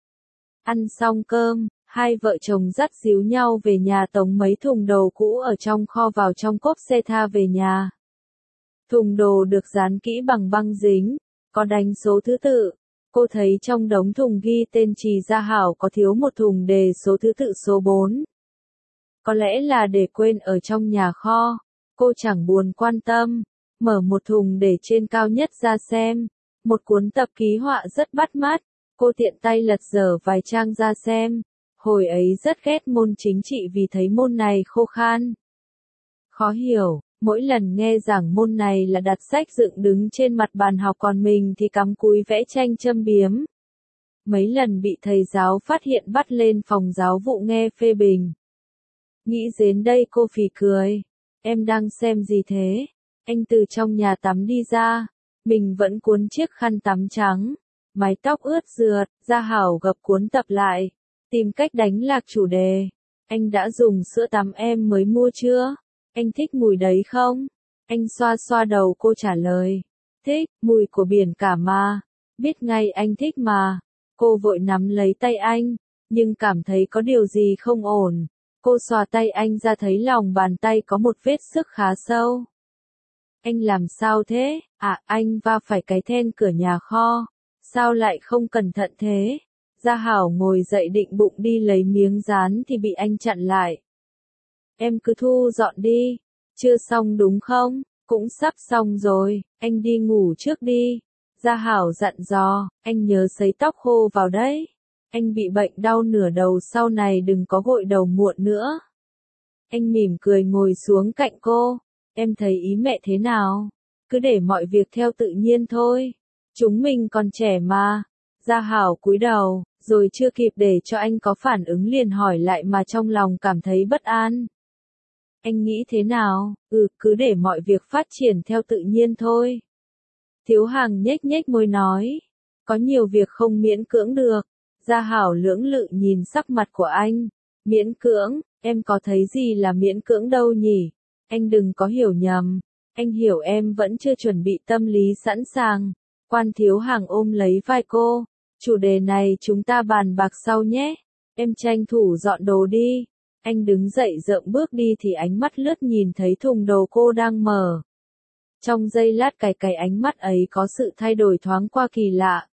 Ăn xong cơm, hai vợ chồng dắt díu nhau về nhà tống mấy thùng đồ cũ ở trong kho vào trong cốp xe tha về nhà. Thùng đồ được dán kỹ bằng băng dính, có đánh số thứ tự. Cô thấy trong đống thùng ghi tên Trì Gia Hảo có thiếu một thùng đề số thứ tự số bốn. Có lẽ là để quên ở trong nhà kho. Cô chẳng buồn quan tâm, mở một thùng để trên cao nhất ra xem. Một cuốn tập ký họa rất bắt mắt. Cô tiện tay lật dở vài trang ra xem. Hồi ấy rất ghét môn chính trị vì thấy môn này khô khan. Khó hiểu, mỗi lần nghe giảng môn này là đặt sách dựng đứng trên mặt bàn học còn mình thì cắm cúi vẽ tranh châm biếm. Mấy lần bị thầy giáo phát hiện bắt lên phòng giáo vụ nghe phê bình. Nghĩ đến đây cô phì cười. Em đang xem gì thế? Anh từ trong nhà tắm đi ra. Mình vẫn cuốn chiếc khăn tắm trắng. Mái tóc ướt rượt, Gia Hảo gập cuốn tập lại. Tìm cách đánh lạc chủ đề. Anh đã dùng sữa tắm em mới mua chưa? Anh thích mùi đấy không? Anh xoa xoa đầu cô trả lời. Thích, mùi của biển cả mà. Biết ngay anh thích mà. Cô vội nắm lấy tay anh, nhưng cảm thấy có điều gì không ổn. Cô xòa tay anh ra thấy lòng bàn tay có một vết xước khá sâu. Anh làm sao thế? À, anh va phải cái then cửa nhà kho. Sao lại không cẩn thận thế? Gia Hảo ngồi dậy định bụng đi lấy miếng dán thì bị anh chặn lại. Em cứ thu dọn đi. Chưa xong đúng không? Cũng sắp xong rồi, anh đi ngủ trước đi. Gia Hảo dặn dò, anh nhớ sấy tóc khô vào đấy. Anh bị bệnh đau nửa đầu sau này đừng có gội đầu muộn nữa. Anh mỉm cười ngồi xuống cạnh cô. Em thấy ý mẹ thế nào? Cứ để mọi việc theo tự nhiên thôi. Chúng mình còn trẻ mà. Gia Hảo cúi đầu, rồi chưa kịp để cho anh có phản ứng liền hỏi lại mà trong lòng cảm thấy bất an. Anh nghĩ thế nào? Ừ, cứ để mọi việc phát triển theo tự nhiên thôi. Thiếu Hằng nhếch nhếch môi nói. Có nhiều việc không miễn cưỡng được. Gia Hảo lưỡng lự nhìn sắc mặt của anh. Miễn cưỡng, em có thấy gì là miễn cưỡng đâu nhỉ? Anh đừng có hiểu nhầm. Anh hiểu em vẫn chưa chuẩn bị tâm lý sẵn sàng. Quan Thiếu Hằng ôm lấy vai cô. Chủ đề này chúng ta bàn bạc sau nhé. Em tranh thủ dọn đồ đi. Anh đứng dậy dợm bước đi thì ánh mắt lướt nhìn thấy thùng đồ cô đang mở. Trong giây lát cái cái ánh mắt ấy có sự thay đổi thoáng qua kỳ lạ.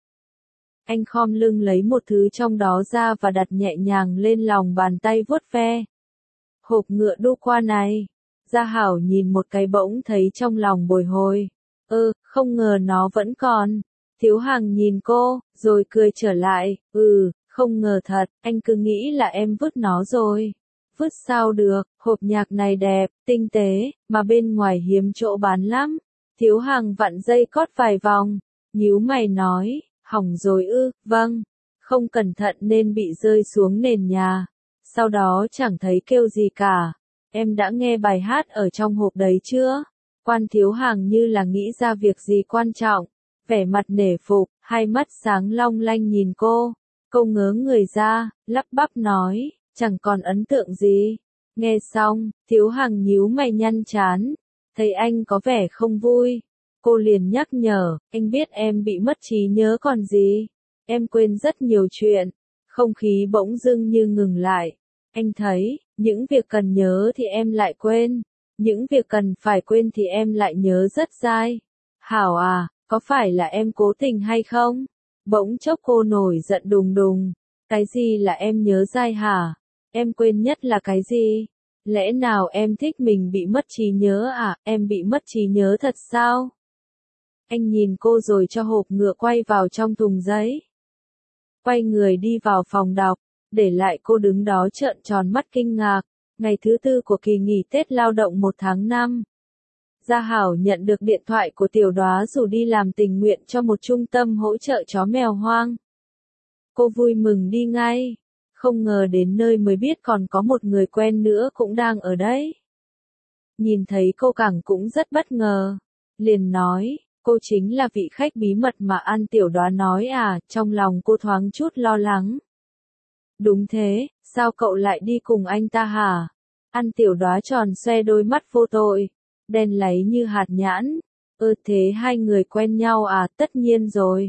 Anh khom lưng lấy một thứ trong đó ra và đặt nhẹ nhàng lên lòng bàn tay vuốt ve. Hộp ngựa đu qua này. Gia Hảo nhìn một cái bỗng thấy trong lòng bồi hồi. Ơ, không ngờ nó vẫn còn. Thiếu Hằng nhìn cô, rồi cười trở lại. Ừ, không ngờ thật, anh cứ nghĩ là em vứt nó rồi. Vứt sao được, hộp nhạc này đẹp, tinh tế, mà bên ngoài hiếm chỗ bán lắm. Thiếu Hằng vặn dây cót vài vòng, nhíu mày nói, hỏng rồi ư, vâng, không cẩn thận nên bị rơi xuống nền nhà. Sau đó chẳng thấy kêu gì cả. Em đã nghe bài hát ở trong hộp đấy chưa? Quan Thiếu Hằng như là nghĩ ra việc gì quan trọng, vẻ mặt nể phục, hai mắt sáng long lanh nhìn cô. Cô ngớ người ra, lắp bắp nói, chẳng còn ấn tượng gì. Nghe xong, Thiếu Hằng nhíu mày nhăn chán, thấy anh có vẻ không vui. Cô liền nhắc nhở, anh biết em bị mất trí nhớ còn gì. Em quên rất nhiều chuyện. Không khí bỗng dưng như ngừng lại. Anh thấy, những việc cần nhớ thì em lại quên. Những việc cần phải quên thì em lại nhớ rất dai. Hảo à, có phải là em cố tình hay không? Bỗng chốc cô nổi giận đùng đùng. Cái gì là em nhớ dai hả? Em quên nhất là cái gì? Lẽ nào em thích mình bị mất trí nhớ à? Em bị mất trí nhớ thật sao? Anh nhìn cô rồi cho hộp ngựa quay vào trong thùng giấy. Quay người đi vào phòng đọc, để lại cô đứng đó trợn tròn mắt kinh ngạc. Ngày thứ tư của kỳ nghỉ Tết lao động một tháng năm. Gia Hảo nhận được điện thoại của Tiểu Đoá rủ đi làm tình nguyện cho một trung tâm hỗ trợ chó mèo hoang. Cô vui mừng đi ngay. Không ngờ đến nơi mới biết còn có một người quen nữa cũng đang ở đấy. Nhìn thấy cô càng cũng rất bất ngờ. Liền nói, cô chính là vị khách bí mật mà An Tiểu Đoá nói à, trong lòng cô thoáng chút lo lắng. Đúng thế, sao cậu lại đi cùng anh ta hả? An Tiểu Đoá tròn xoe đôi mắt vô tội, đen láy như hạt nhãn. Ơ thế hai người quen nhau à, tất nhiên rồi.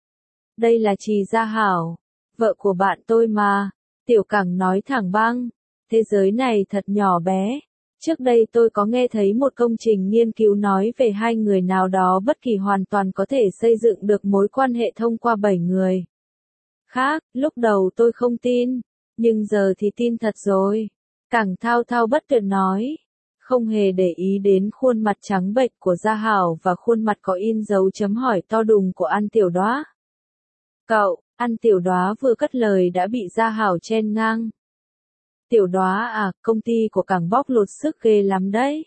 Đây là Trì Gia Hảo, vợ của bạn tôi mà. Tiểu Cẳng nói thẳng băng, thế giới này thật nhỏ bé. Trước đây tôi có nghe thấy một công trình nghiên cứu nói về hai người nào đó bất kỳ hoàn toàn có thể xây dựng được mối quan hệ thông qua bảy người khác, lúc đầu tôi không tin, nhưng giờ thì tin thật rồi. Cẳng thao thao bất tuyệt nói, không hề để ý đến khuôn mặt trắng bệch của Gia Hảo và khuôn mặt có in dấu chấm hỏi to đùng của An Tiểu Đóa. Cậu, An Tiểu Đóa vừa cất lời đã bị Gia Hảo chen ngang. Tiểu Đóa à, công ty của Cẳng bóc lột sức ghê lắm đấy.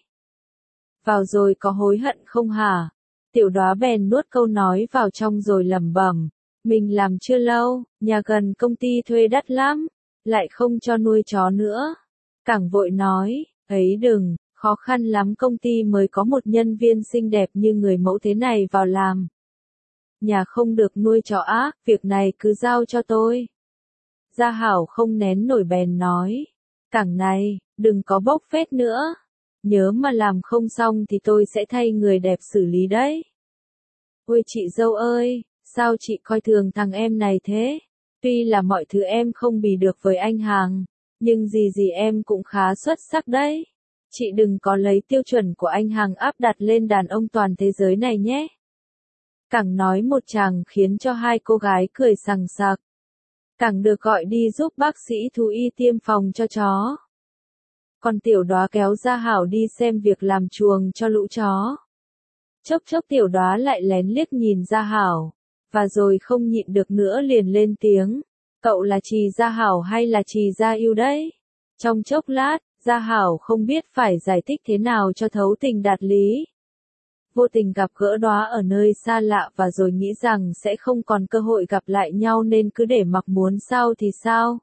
Vào rồi có hối hận không hả? Tiểu Đóa bèn nuốt câu nói vào trong rồi lẩm bẩm, mình làm chưa lâu, nhà gần công ty thuê đắt lắm, lại không cho nuôi chó nữa. Cẳng vội nói, ấy đừng, khó khăn lắm công ty mới có một nhân viên xinh đẹp như người mẫu thế này vào làm. Nhà không được nuôi chó á, việc này cứ giao cho tôi. Gia Hảo không nén nổi bèn nói, Cẳng này, đừng có bốc phét nữa. Nhớ mà làm không xong thì tôi sẽ thay người đẹp xử lý đấy. Ôi chị dâu ơi, sao chị coi thường thằng em này thế? Tuy là mọi thứ em không bì được với anh Hàng, nhưng gì gì em cũng khá xuất sắc đấy. Chị đừng có lấy tiêu chuẩn của anh Hàng áp đặt lên đàn ông toàn thế giới này nhé. Cẳng nói một tràng khiến cho hai cô gái cười sằng sặc. Cẳng được gọi đi giúp bác sĩ thú y tiêm phòng cho chó. Còn Tiểu Đóa kéo Gia Hảo đi xem việc làm chuồng cho lũ chó. Chốc chốc Tiểu Đóa lại lén liếc nhìn Gia Hảo, và rồi không nhịn được nữa liền lên tiếng, cậu là Trì Gia Hảo hay là Trì Gia Yêu đấy? Trong chốc lát, Gia Hảo không biết phải giải thích thế nào cho thấu tình đạt lý. Vô tình gặp gỡ Đóa ở nơi xa lạ và rồi nghĩ rằng sẽ không còn cơ hội gặp lại nhau nên cứ để mặc muốn sao thì sao.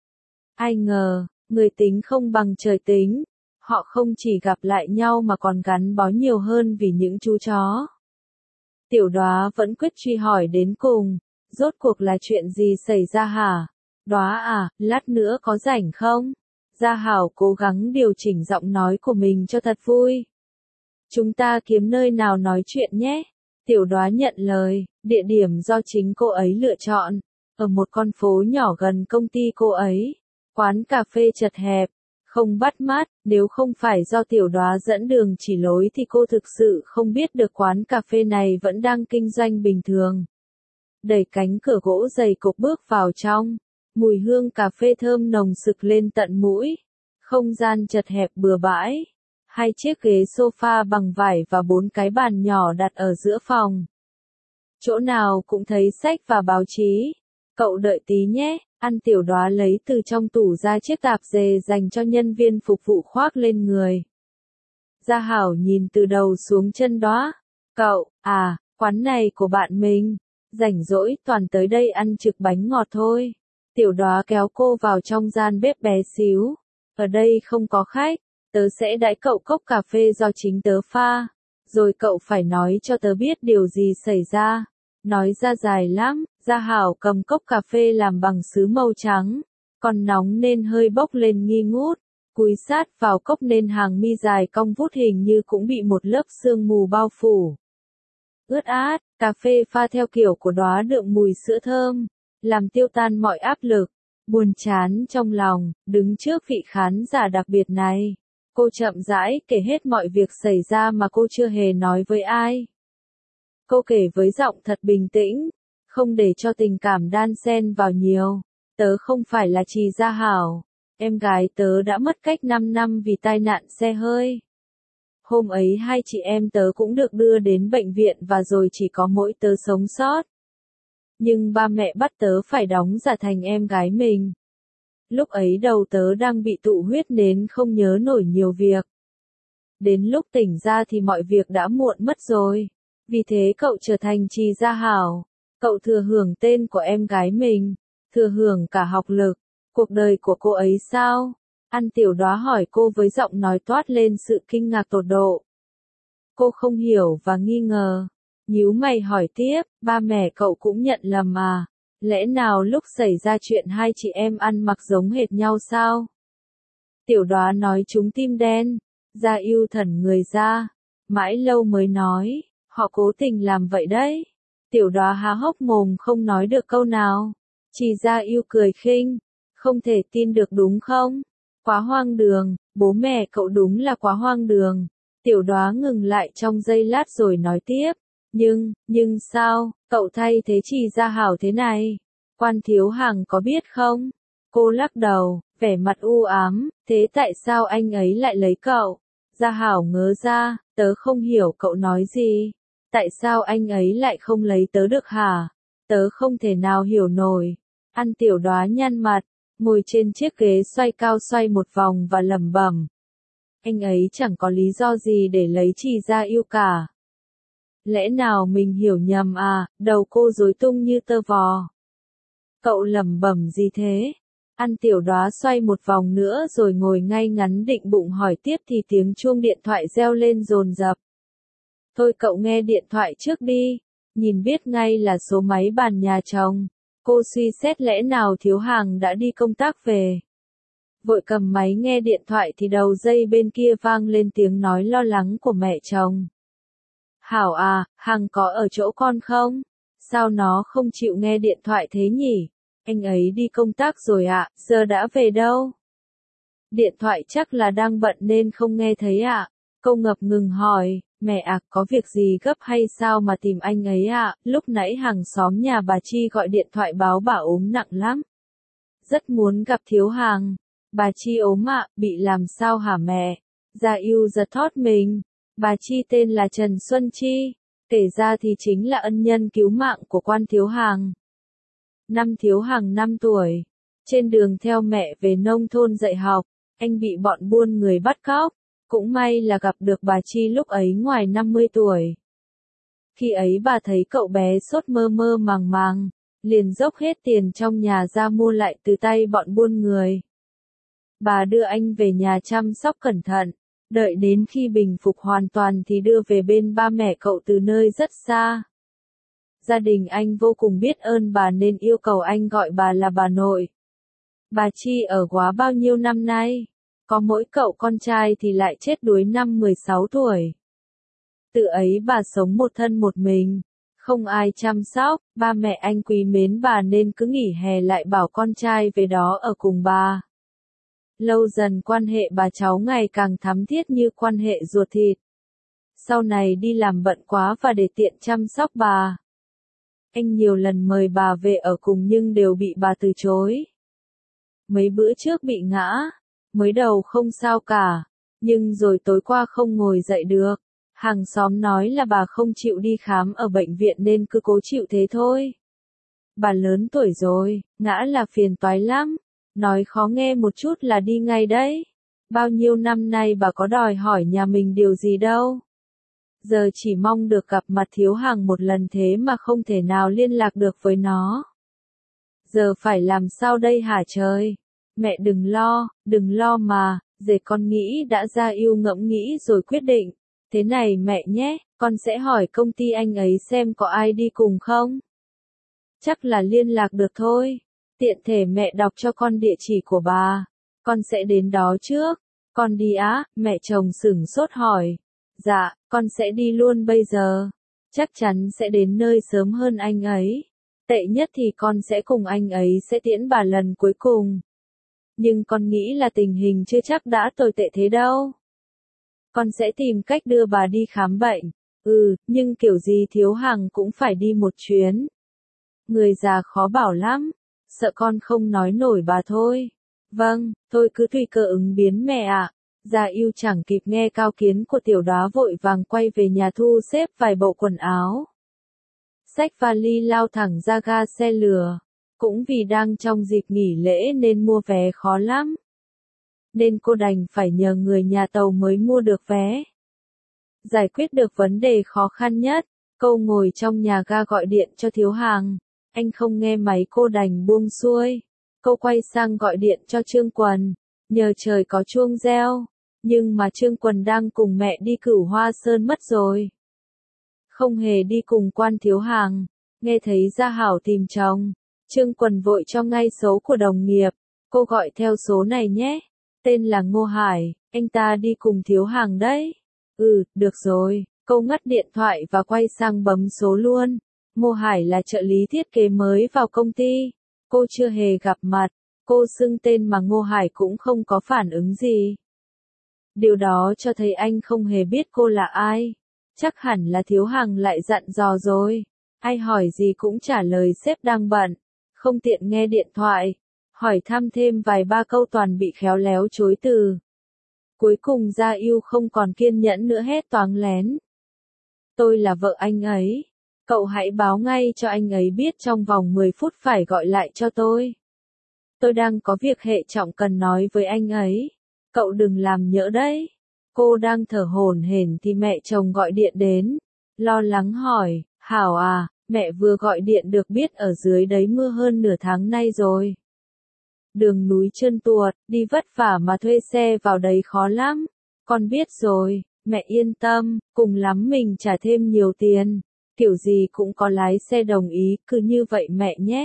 Ai ngờ, người tính không bằng trời tính, họ không chỉ gặp lại nhau mà còn gắn bó nhiều hơn vì những chú chó. Tiểu Đóa vẫn quyết truy hỏi đến cùng, rốt cuộc là chuyện gì xảy ra hả? Đóa à, lát nữa có rảnh không? Gia Hảo cố gắng điều chỉnh giọng nói của mình cho thật vui. Chúng ta kiếm nơi nào nói chuyện nhé. Tiểu Đóa nhận lời, địa điểm do chính cô ấy lựa chọn, ở một con phố nhỏ gần công ty cô ấy. Quán cà phê chật hẹp, không bắt mắt, nếu không phải do Tiểu Đóa dẫn đường chỉ lối thì cô thực sự không biết được quán cà phê này vẫn đang kinh doanh bình thường. Đẩy cánh cửa gỗ dày cộp bước vào trong, mùi hương cà phê thơm nồng sực lên tận mũi. Không gian chật hẹp bừa bãi, hai chiếc ghế sofa bằng vải và bốn cái bàn nhỏ đặt ở giữa phòng. Chỗ nào cũng thấy sách và báo chí. Cậu đợi tí nhé. An Tiểu Đóa lấy từ trong tủ ra chiếc tạp dề dành cho nhân viên phục vụ khoác lên người. Gia Hảo nhìn từ đầu xuống chân Đóa. Cậu, à, quán này của bạn mình. Rảnh rỗi toàn tới đây ăn trực bánh ngọt thôi. Tiểu Đóa kéo cô vào trong gian bếp bé xíu. Ở đây không có khách, tớ sẽ đãi cậu cốc cà phê do chính tớ pha. Rồi cậu phải nói cho tớ biết điều gì xảy ra. Nói ra dài lắm. Gia Hảo cầm cốc cà phê làm bằng sứ màu trắng, còn nóng nên hơi bốc lên nghi ngút, cúi sát vào cốc nên hàng mi dài cong vút hình như cũng bị một lớp sương mù bao phủ. Ướt át, cà phê pha theo kiểu của Đóa đượm mùi sữa thơm, làm tiêu tan mọi áp lực, buồn chán trong lòng, đứng trước vị khán giả đặc biệt này. Cô chậm rãi kể hết mọi việc xảy ra mà cô chưa hề nói với ai. Cô kể với giọng thật bình tĩnh, không để cho tình cảm đan xen vào nhiều. Tớ không phải là Trì Gia Hảo, em gái tớ đã mất cách năm năm vì tai nạn xe hơi. Hôm ấy hai chị em tớ cũng được đưa đến bệnh viện và rồi chỉ có mỗi tớ sống sót. Nhưng ba mẹ bắt tớ phải đóng giả thành em gái mình. Lúc ấy đầu tớ đang bị tụ huyết nên không nhớ nổi nhiều việc. Đến lúc tỉnh ra thì mọi việc đã muộn mất rồi. Vì thế cậu trở thành Trì Gia Hảo. Cậu thừa hưởng tên của em gái mình, thừa hưởng cả học lực, cuộc đời của cô ấy sao? An Tiểu Đóa hỏi cô với giọng nói toát lên sự kinh ngạc tột độ. Cô không hiểu và nghi ngờ, nhíu mày hỏi tiếp, ba mẹ cậu cũng nhận lầm à? Lẽ nào lúc xảy ra chuyện hai chị em ăn mặc giống hệt nhau sao? Tiểu Đóa nói trúng tim đen, Gia Yêu thần người ra, mãi lâu mới nói, Họ cố tình làm vậy đấy. Tiểu Đóa há hốc mồm không nói được câu nào. Chỉ Gia Yêu cười khinh. Không thể tin được đúng không? Quá hoang đường, bố mẹ cậu đúng là quá hoang đường. Tiểu Đóa ngừng lại trong giây lát rồi nói tiếp. Nhưng, nhưng sao, cậu thay thế Trì Gia Hảo thế này? Quan Thiếu Hằng có biết không? Cô lắc đầu, vẻ mặt u ám, thế tại sao anh ấy lại lấy cậu? Gia Hảo ngớ ra, tớ không hiểu cậu nói gì. Tại sao anh ấy lại không lấy tớ được hả? Tớ không thể nào hiểu nổi. Ăn Tiểu Đóa nhăn mặt, ngồi trên chiếc ghế xoay cao xoay một vòng và lẩm bẩm. Anh ấy chẳng có lý do gì để lấy Trì Gia Yêu cả. Lẽ nào mình hiểu nhầm à? Đầu cô rối tung như tơ vò. Cậu lẩm bẩm gì thế? Ăn Tiểu Đóa xoay một vòng nữa rồi ngồi ngay ngắn định bụng hỏi tiếp thì tiếng chuông điện thoại reo lên dồn dập. Thôi cậu nghe điện thoại trước đi, nhìn biết ngay là số máy bàn nhà chồng. Cô suy xét lẽ nào Thiếu Hằng đã đi công tác về. Vội cầm máy nghe điện thoại thì đầu dây bên kia vang lên tiếng nói lo lắng của mẹ chồng. Hảo à, Hằng có ở chỗ con không? Sao nó không chịu nghe điện thoại thế nhỉ? Anh ấy đi công tác rồi ạ, à, giờ đã về đâu? Điện thoại chắc là đang bận nên không nghe thấy ạ. À? Câu ngập ngừng hỏi, mẹ à, có việc gì gấp hay sao mà tìm anh ấy ạ? À? Lúc nãy hàng xóm nhà bà Chi gọi điện thoại báo bà ốm nặng lắm. Rất muốn gặp Thiếu Hằng. Bà Chi ốm ạ, à, bị làm sao hả mẹ? Gia Yêu giật thót mình. Bà Chi tên là Trần Xuân Chi. Kể ra thì chính là ân nhân cứu mạng của quan Thiếu Hằng. Năm Thiếu Hằng năm tuổi. Trên đường theo mẹ về nông thôn dạy học, anh bị bọn buôn người bắt cóc. Cũng may là gặp được bà Chi lúc ấy ngoài năm mươi tuổi. Khi ấy bà thấy cậu bé sốt mơ mơ màng màng, liền dốc hết tiền trong nhà ra mua lại từ tay bọn buôn người. Bà đưa anh về nhà chăm sóc cẩn thận, đợi đến khi bình phục hoàn toàn thì đưa về bên ba mẹ cậu từ nơi rất xa. Gia đình anh vô cùng biết ơn bà nên yêu cầu anh gọi bà là bà nội. Bà Chi ở Góa bao nhiêu năm nay? Có mỗi cậu con trai thì lại chết đuối năm mười sáu tuổi. Từ ấy bà sống một thân một mình, không ai chăm sóc, ba mẹ anh quý mến bà nên cứ nghỉ hè lại bảo con trai về đó ở cùng bà. Lâu dần quan hệ bà cháu ngày càng thắm thiết như quan hệ ruột thịt. Sau này đi làm bận quá và để tiện chăm sóc bà. Anh nhiều lần mời bà về ở cùng nhưng đều bị bà từ chối. Mấy bữa trước bị ngã, mới đầu không sao cả, nhưng rồi tối qua không ngồi dậy được. Hàng xóm nói là bà không chịu đi khám ở bệnh viện nên cứ cố chịu thế thôi. Bà lớn tuổi rồi, ngã là phiền toái lắm. Nói khó nghe một chút là đi ngay đấy. Bao nhiêu năm nay bà có đòi hỏi nhà mình điều gì đâu. Giờ chỉ mong được gặp mặt Thiếu Hằng một lần thế mà không thể nào liên lạc được với nó. Giờ phải làm sao đây hả trời? Mẹ đừng lo, đừng lo mà, dề con nghĩ đã Gia Yêu ngẫm nghĩ rồi quyết định. Thế này mẹ nhé, con sẽ hỏi công ty anh ấy xem có ai đi cùng không? Chắc là liên lạc được thôi. Tiện thể mẹ đọc cho con địa chỉ của bà. Con sẽ đến đó trước. Con đi á, mẹ chồng sửng sốt hỏi. Dạ, con sẽ đi luôn bây giờ. Chắc chắn sẽ đến nơi sớm hơn anh ấy. Tệ nhất thì con sẽ cùng anh ấy sẽ tiễn bà lần cuối cùng. Nhưng con nghĩ là tình hình chưa chắc đã tồi tệ thế đâu. Con sẽ tìm cách đưa bà đi khám bệnh. Ừ, nhưng kiểu gì Thiếu Hằng cũng phải đi một chuyến. Người già khó bảo lắm. Sợ con không nói nổi bà thôi. Vâng, thôi cứ tùy cơ ứng biến mẹ ạ. À. Gia Yêu chẳng kịp nghe cao kiến của Tiểu Đóa vội vàng quay về nhà thu xếp vài bộ quần áo. Xách vali lao thẳng ra ga xe lửa. Cũng vì đang trong dịp nghỉ lễ nên mua vé khó lắm. Nên cô đành phải nhờ người nhà tàu mới mua được vé. Giải quyết được vấn đề khó khăn nhất, cô ngồi trong nhà ga gọi điện cho Thiếu Hằng. Anh không nghe máy cô đành buông xuôi. Cô quay sang gọi điện cho Trương Quần. Nhờ trời có chuông reo. Nhưng mà Trương Quần đang cùng mẹ đi Cửu Hoa Sơn mất rồi. Không hề đi cùng quan Thiếu Hằng. Nghe thấy Gia Hảo tìm chồng. Trương Quần vội cho ngay số của đồng nghiệp. Cô gọi theo số này nhé. Tên là Ngô Hải. Anh ta đi cùng Thiếu Hằng đấy. Ừ, được rồi. Cô Cô ngắt điện thoại và quay sang bấm số luôn. Ngô Hải là trợ lý thiết kế mới vào công ty. Cô chưa hề gặp mặt. Cô xưng tên mà Ngô Hải cũng không có phản ứng gì. Điều đó cho thấy anh không hề biết cô là ai. Chắc hẳn là Thiếu Hằng lại dặn dò rồi. Ai hỏi gì cũng trả lời sếp đang bận. Không tiện nghe điện thoại. Hỏi thăm thêm vài ba câu toàn bị khéo léo chối từ. Cuối cùng Gia Yêu không còn kiên nhẫn nữa hét toáng lén. Tôi là vợ anh ấy. Cậu hãy báo ngay cho anh ấy biết trong vòng mười phút phải gọi lại cho tôi. Tôi đang có việc hệ trọng cần nói với anh ấy. Cậu đừng làm nhỡ đấy. Cô đang thở hổn hển thì mẹ chồng gọi điện đến. Lo lắng hỏi, Hảo à, mẹ vừa gọi điện được biết ở dưới đấy mưa hơn nửa tháng nay rồi. Đường núi trơn tuột, đi vất vả mà thuê xe vào đấy khó lắm. Con biết rồi, mẹ yên tâm, cùng lắm mình trả thêm nhiều tiền. Kiểu gì cũng có lái xe đồng ý, cứ như vậy mẹ nhé.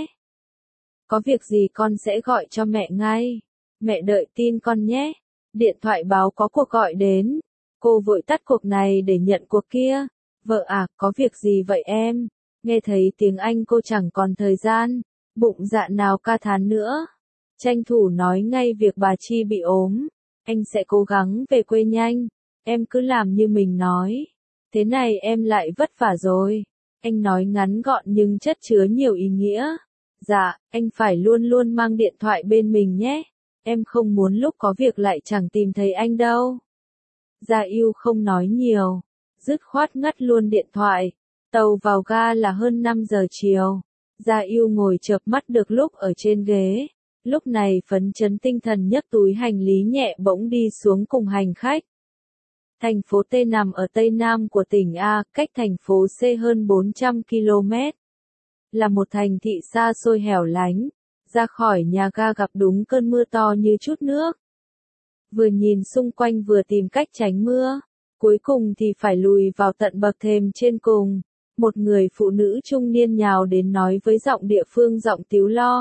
Có việc gì con sẽ gọi cho mẹ ngay. Mẹ đợi tin con nhé. Điện thoại báo có cuộc gọi đến. Cô vội tắt cuộc này để nhận cuộc kia. Vợ à, có việc gì vậy em? Nghe thấy tiếng Anh cô chẳng còn thời gian. Bụng dạ nào ca thán nữa. Tranh thủ nói ngay việc bà Chi bị ốm. Anh sẽ cố gắng về quê nhanh. Em cứ làm như mình nói. Thế này em lại vất vả rồi. Anh nói ngắn gọn nhưng chất chứa nhiều ý nghĩa. Dạ, anh phải luôn luôn mang điện thoại bên mình nhé. Em không muốn lúc có việc lại chẳng tìm thấy anh đâu. Gia Yêu không nói nhiều. Dứt khoát ngắt luôn điện thoại. Tàu vào ga là hơn năm giờ chiều. Gia Yêu ngồi chợp mắt được lúc ở trên ghế. Lúc này phấn chấn tinh thần nhấc túi hành lý nhẹ bỗng đi xuống cùng hành khách. Thành phố T nằm ở tây nam của tỉnh A, cách thành phố C hơn bốn trăm ki lô mét. Là một thành thị xa xôi hẻo lánh. Ra khỏi nhà ga gặp đúng cơn mưa to như chút nước. Vừa nhìn xung quanh vừa tìm cách tránh mưa. Cuối cùng thì phải lùi vào tận bậc thềm trên cùng. Một người phụ nữ trung niên nhào đến nói với giọng địa phương giọng tíu lo.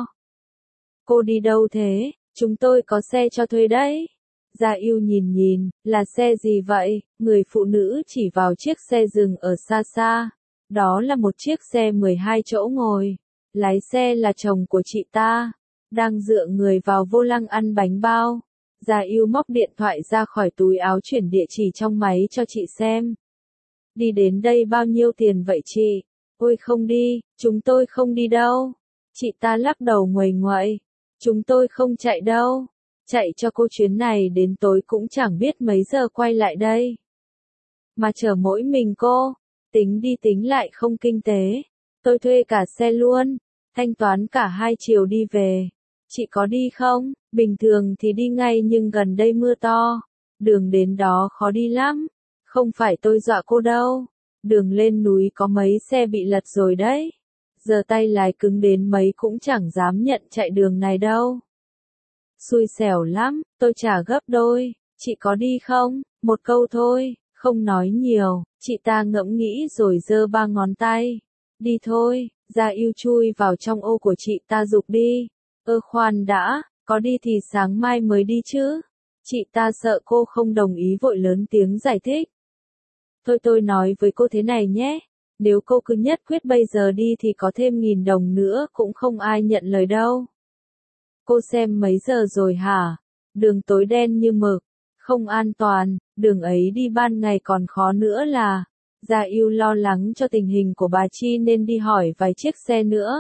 Cô đi đâu thế? Chúng tôi có xe cho thuê đấy. Gia Yêu nhìn nhìn, là xe gì vậy? Người phụ nữ chỉ vào chiếc xe dừng ở xa xa. Đó là một chiếc xe mười hai chỗ ngồi. Lái xe là chồng của chị ta. Đang dựa người vào vô lăng ăn bánh bao. Gia Yêu móc điện thoại ra khỏi túi áo chuyển địa chỉ trong máy cho chị xem. Đi đến đây bao nhiêu tiền vậy chị? Ôi không đi, chúng tôi không đi đâu. Chị ta lắc đầu nguầy nguậy. Chúng tôi không chạy đâu. Chạy cho cô chuyến này đến tối cũng chẳng biết mấy giờ quay lại đây. Mà chở mỗi mình cô. Tính đi tính lại không kinh tế. Tôi thuê cả xe luôn. Thanh toán cả hai chiều đi về. Chị có đi không? Bình thường thì đi ngay nhưng gần đây mưa to. Đường đến đó khó đi lắm. Không phải tôi dọa cô đâu. Đường lên núi có mấy xe bị lật rồi đấy. Giờ tay lái cứng đến mấy cũng chẳng dám nhận chạy đường này đâu. Xui xẻo lắm, tôi trả gấp đôi. Chị có đi không? Một câu thôi, không nói nhiều. Chị ta ngẫm nghĩ rồi giơ ba ngón tay. Đi thôi. Gia Yêu chui vào trong ô của chị ta giục đi. Ơ khoan đã, có đi thì sáng mai mới đi chứ. Chị ta sợ cô không đồng ý vội lớn tiếng giải thích. Thôi tôi nói với cô thế này nhé. Nếu cô cứ nhất quyết bây giờ đi thì có thêm nghìn đồng nữa cũng không ai nhận lời đâu. Cô xem mấy giờ rồi hả? Đường tối đen như mực. Không an toàn, đường ấy đi ban ngày còn khó nữa là. Gia Yêu lo lắng cho tình hình của bà Chi nên đi hỏi vài chiếc xe nữa.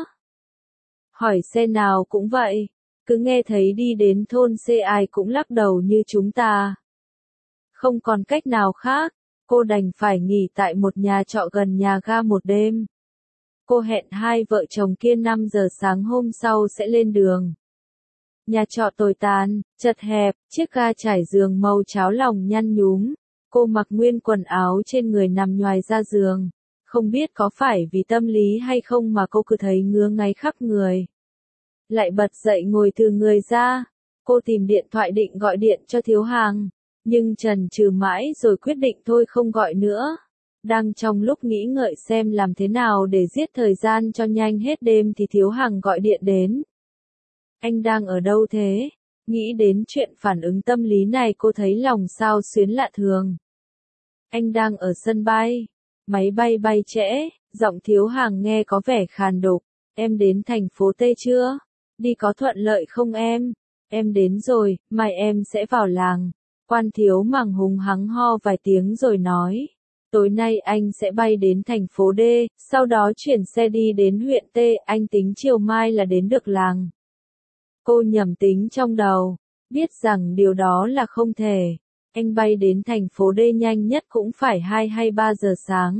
Hỏi xe nào cũng vậy. Cứ nghe thấy đi đến thôn C ai cũng lắc đầu như chúng ta. Không còn cách nào khác. Cô đành phải nghỉ tại một nhà trọ gần nhà ga một đêm. Cô hẹn hai vợ chồng kia năm giờ sáng hôm sau sẽ lên đường. Nhà trọ tồi tàn, chật hẹp, chiếc ga trải giường màu cháo lòng nhăn nhúm. Cô mặc nguyên quần áo trên người nằm nhoài ra giường. Không biết có phải vì tâm lý hay không mà cô cứ thấy ngứa ngáy khắp người. Lại bật dậy ngồi thừ người ra. Cô tìm điện thoại định gọi điện cho Thiếu Hằng. Nhưng chần chừ mãi rồi quyết định thôi không gọi nữa. Đang trong lúc nghĩ ngợi xem làm thế nào để giết thời gian cho nhanh hết đêm thì Thiếu Hằng gọi điện đến. Anh đang ở đâu thế? Nghĩ đến chuyện phản ứng tâm lý này cô thấy lòng xao xuyến lạ thường. Anh đang ở sân bay. Máy bay bay trễ, giọng Thiếu Hàng nghe có vẻ khàn đục. Em đến thành phố T chưa? Đi có thuận lợi không em? Em đến rồi, mai em sẽ vào làng. Quan Thiếu Màng hùng hắng ho vài tiếng rồi nói. Tối nay anh sẽ bay đến thành phố D, sau đó chuyển xe đi đến huyện T, anh tính chiều mai là đến được làng. Cô nhầm tính trong đầu, biết rằng điều đó là không thể. Anh bay đến thành phố D nhanh nhất cũng phải hai hay ba giờ sáng.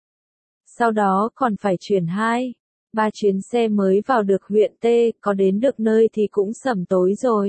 Sau đó còn phải chuyển hai, ba chuyến xe mới vào được huyện T, có đến được nơi thì cũng sẩm tối rồi.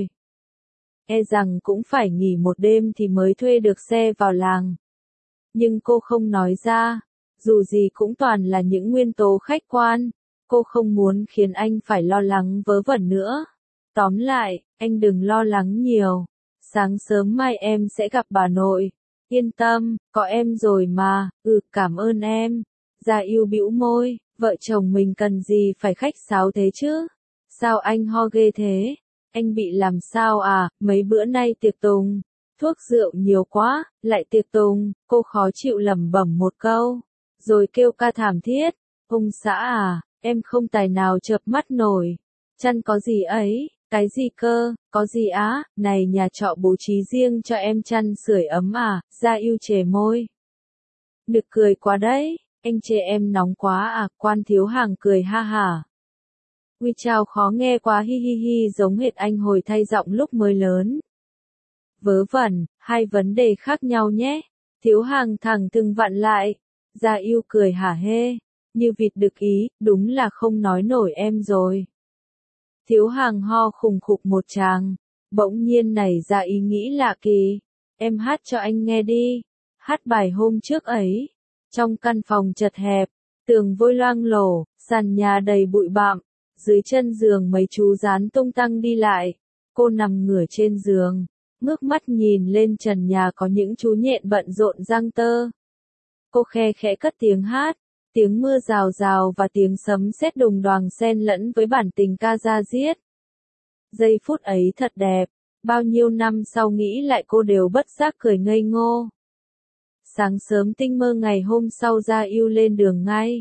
E rằng cũng phải nghỉ một đêm thì mới thuê được xe vào làng. Nhưng cô không nói ra, dù gì cũng toàn là những nguyên tố khách quan, cô không muốn khiến anh phải lo lắng vớ vẩn nữa. Tóm lại, anh đừng lo lắng nhiều, sáng sớm mai em sẽ gặp bà nội. Yên tâm, có em rồi mà, ừ cảm ơn em. Gia Yêu bĩu môi, vợ chồng mình cần gì phải khách sáo thế chứ? Sao anh ho ghê thế? Anh bị làm sao à, mấy bữa nay tiệc tùng, thuốc rượu nhiều quá, lại tiệc tùng, cô khó chịu lẩm bẩm một câu, rồi kêu ca thảm thiết, ông xã à, em không tài nào chợp mắt nổi, chăn có gì ấy, cái gì cơ, có gì á, này nhà trọ bố trí riêng cho em chăn sưởi ấm à, Gia Yêu chề môi. Nực cười quá đấy, anh chê em nóng quá à, Quan Thiếu Hàng cười ha hả. Uy chào khó nghe quá hi hi hi giống hệt anh hồi thay giọng lúc mới lớn. Vớ vẩn, hai vấn đề khác nhau nhé. Thiếu Hàng thẳng thừng vặn lại. Gia Yêu cười hả hê. Như vịt đực ý, đúng là không nói nổi em rồi. Thiếu Hàng ho khùng khục một tràng. Bỗng nhiên nảy ra ý nghĩ lạ kỳ. Em hát cho anh nghe đi. Hát bài hôm trước ấy. Trong căn phòng chật hẹp, tường vôi loang lổ, sàn nhà đầy bụi bặm. Dưới chân giường mấy chú rán tung tăng đi lại. Cô nằm ngửa trên giường, ngước mắt nhìn lên trần nhà có những chú nhện bận rộn giăng tơ. Cô khe khẽ cất tiếng hát, tiếng mưa rào rào và tiếng sấm sét đùng đoàng xen lẫn với bản tình ca da diết. Giây phút ấy thật đẹp, bao nhiêu năm sau nghĩ lại cô đều bất giác cười ngây ngô. Sáng sớm tinh mơ ngày hôm sau Gia Yêu lên đường ngay.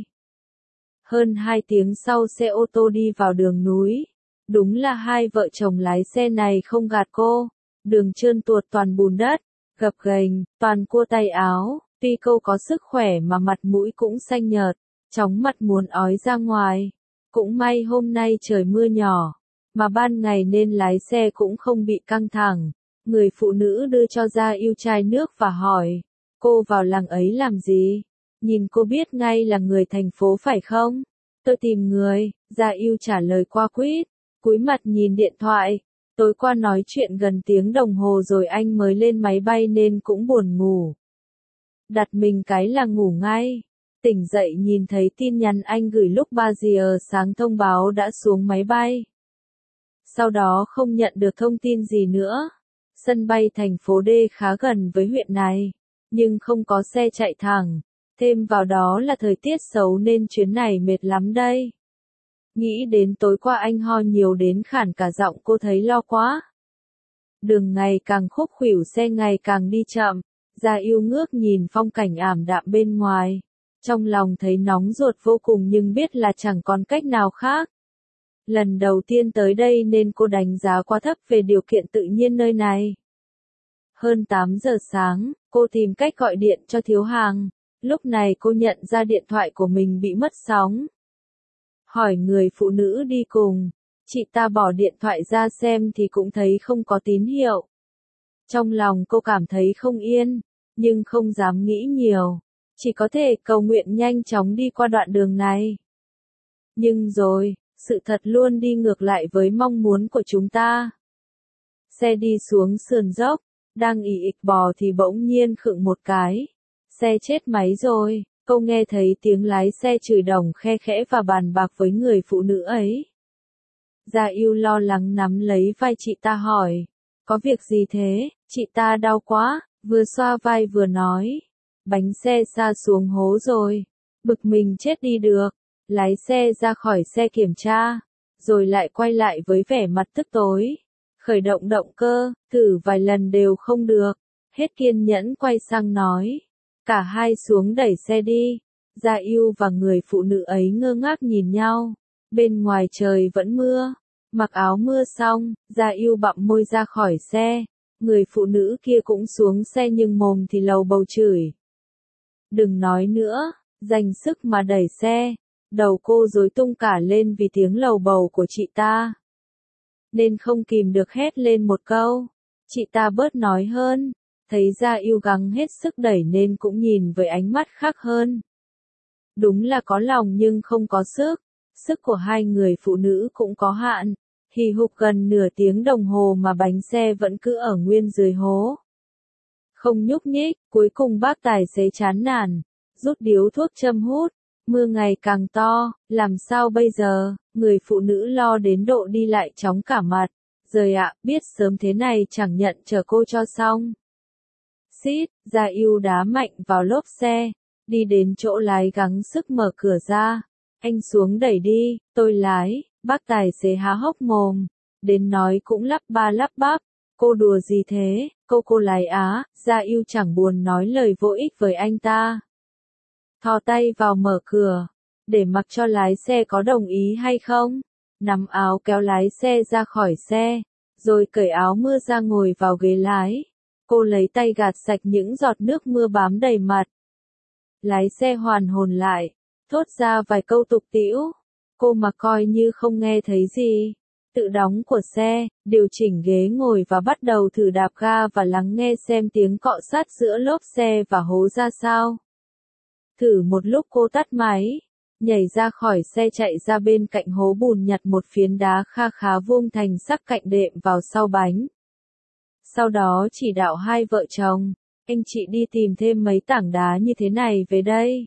Hơn hai tiếng sau xe ô tô đi vào đường núi. Đúng là hai vợ chồng lái xe này không gạt cô. Đường trơn tuột toàn bùn đất, gập ghềnh, toàn cua tay áo. Tuy cô có sức khỏe mà mặt mũi cũng xanh nhợt, chóng mặt muốn ói ra ngoài. Cũng may hôm nay trời mưa nhỏ, mà ban ngày nên lái xe cũng không bị căng thẳng. Người phụ nữ đưa cho Gia Yêu chai nước và hỏi, cô vào làng ấy làm gì? Nhìn cô biết ngay là người thành phố phải không? Tôi tìm người, Gia Yêu trả lời qua quýt, cúi mặt nhìn điện thoại. Tối qua nói chuyện gần tiếng đồng hồ rồi anh mới lên máy bay nên cũng buồn ngủ. Đặt mình cái là ngủ ngay. Tỉnh dậy nhìn thấy tin nhắn anh gửi lúc ba giờ sáng thông báo đã xuống máy bay. Sau đó không nhận được thông tin gì nữa. Sân bay thành phố D khá gần với huyện này, nhưng không có xe chạy thẳng. Thêm vào đó là thời tiết xấu nên chuyến này mệt lắm đây. Nghĩ đến tối qua anh ho nhiều đến khản cả giọng cô thấy lo quá. Đường ngày càng khúc khuỷu xe ngày càng đi chậm. Gia Yêu ngước nhìn phong cảnh ảm đạm bên ngoài. Trong lòng thấy nóng ruột vô cùng nhưng biết là chẳng còn cách nào khác. Lần đầu tiên tới đây nên cô đánh giá quá thấp về điều kiện tự nhiên nơi này. Hơn tám giờ sáng, cô tìm cách gọi điện cho Thiếu Hàng. Lúc này cô nhận ra điện thoại của mình bị mất sóng. Hỏi người phụ nữ đi cùng, chị ta bỏ điện thoại ra xem thì cũng thấy không có tín hiệu. Trong lòng cô cảm thấy không yên, nhưng không dám nghĩ nhiều, chỉ có thể cầu nguyện nhanh chóng đi qua đoạn đường này. Nhưng rồi, sự thật luôn đi ngược lại với mong muốn của chúng ta. Xe đi xuống sườn dốc, đang ì ịch bò thì bỗng nhiên khựng một cái. Xe chết máy rồi, cô nghe thấy tiếng lái xe chửi đồng khe khẽ và bàn bạc với người phụ nữ ấy. Gia Yêu lo lắng nắm lấy vai chị ta hỏi, có việc gì thế, chị ta đau quá, vừa xoa vai vừa nói, bánh xe sa xuống hố rồi, bực mình chết đi được, lái xe ra khỏi xe kiểm tra, rồi lại quay lại với vẻ mặt tức tối, khởi động động cơ, thử vài lần đều không được, hết kiên nhẫn quay sang nói. Cả hai xuống đẩy xe đi, Gia Yêu và người phụ nữ ấy ngơ ngác nhìn nhau. Bên ngoài trời vẫn mưa. Mặc áo mưa xong, Gia Yêu bặm môi ra khỏi xe. Người phụ nữ kia cũng xuống xe nhưng mồm thì lầu bầu chửi. Đừng nói nữa, dành sức mà đẩy xe. Đầu cô rối tung cả lên vì tiếng lầu bầu của chị ta. Nên không kìm được hét lên một câu. Chị ta bớt nói hơn. Thấy Gia Yêu gắng hết sức đẩy nên cũng nhìn với ánh mắt khác hơn. Đúng là có lòng nhưng không có sức. Sức của hai người phụ nữ cũng có hạn. Hì hục gần nửa tiếng đồng hồ mà bánh xe vẫn cứ ở nguyên dưới hố. Không nhúc nhích, cuối cùng bác tài xế chán nản, rút điếu thuốc châm hút. Mưa ngày càng to, làm sao bây giờ, người phụ nữ lo đến độ đi lại chóng cả mặt. Rồi ạ, biết sớm thế này chẳng nhận chở cô cho xong. Xít, Gia Yêu đá mạnh vào lốp xe, đi đến chỗ lái gắng sức mở cửa ra. Anh xuống đẩy đi, tôi lái, bác tài xế há hốc mồm, đến nói cũng lắp ba lắp bắp. Cô đùa gì thế, cô cô lái á, Gia Yêu chẳng buồn nói lời vô ích với anh ta. Thò tay vào mở cửa, để mặc cho lái xe có đồng ý hay không. Nắm áo kéo lái xe ra khỏi xe, rồi cởi áo mưa ra ngồi vào ghế lái. Cô lấy tay gạt sạch những giọt nước mưa bám đầy mặt. Lái xe hoàn hồn lại, thốt ra vài câu tục tĩu. Cô mà coi như không nghe thấy gì. Tự đóng của xe, điều chỉnh ghế ngồi và bắt đầu thử đạp ga và lắng nghe xem tiếng cọ sát giữa lốp xe và hố ra sao. Thử một lúc cô tắt máy, nhảy ra khỏi xe chạy ra bên cạnh hố bùn nhặt một phiến đá kha khá vuông thành sắc cạnh đệm vào sau bánh. Sau đó chỉ đạo hai vợ chồng, anh chị đi tìm thêm mấy tảng đá như thế này về đây.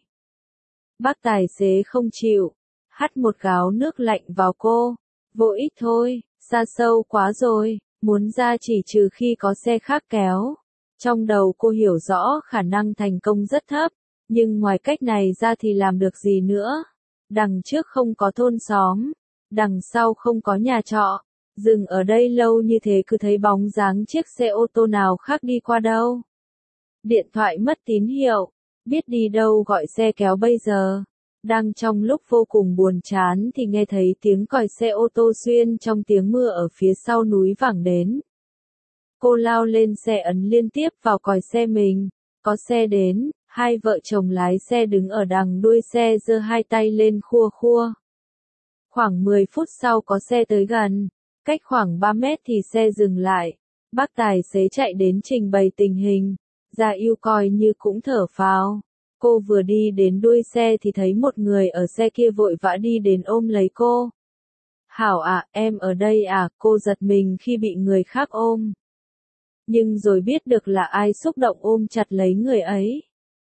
Bác tài xế không chịu, hắt một gáo nước lạnh vào cô. Vô ích thôi, xa sâu quá rồi, muốn ra chỉ trừ khi có xe khác kéo. Trong đầu cô hiểu rõ khả năng thành công rất thấp, nhưng ngoài cách này ra thì làm được gì nữa. Đằng trước không có thôn xóm, đằng sau không có nhà trọ, dừng ở đây lâu như thế cứ thấy bóng dáng chiếc xe ô tô nào khác đi qua đâu. Điện thoại mất tín hiệu, biết đi đâu gọi xe kéo bây giờ. Đang trong lúc vô cùng buồn chán thì nghe thấy tiếng còi xe ô tô xuyên trong tiếng mưa ở phía sau núi vẳng đến. Cô lao lên xe ấn liên tiếp vào còi xe mình. Có xe đến, hai vợ chồng lái xe đứng ở đằng đuôi xe giơ hai tay lên khua khua. Khoảng mười phút sau có xe tới gần, cách khoảng ba mét thì xe dừng lại. Bác tài xế chạy đến trình bày tình hình. Gia Yêu coi như cũng thở phào. Cô vừa đi đến đuôi xe thì thấy một người ở xe kia vội vã đi đến ôm lấy cô. Hảo ạ, em ở đây à, cô giật mình khi bị người khác ôm. Nhưng rồi biết được là ai xúc động ôm chặt lấy người ấy.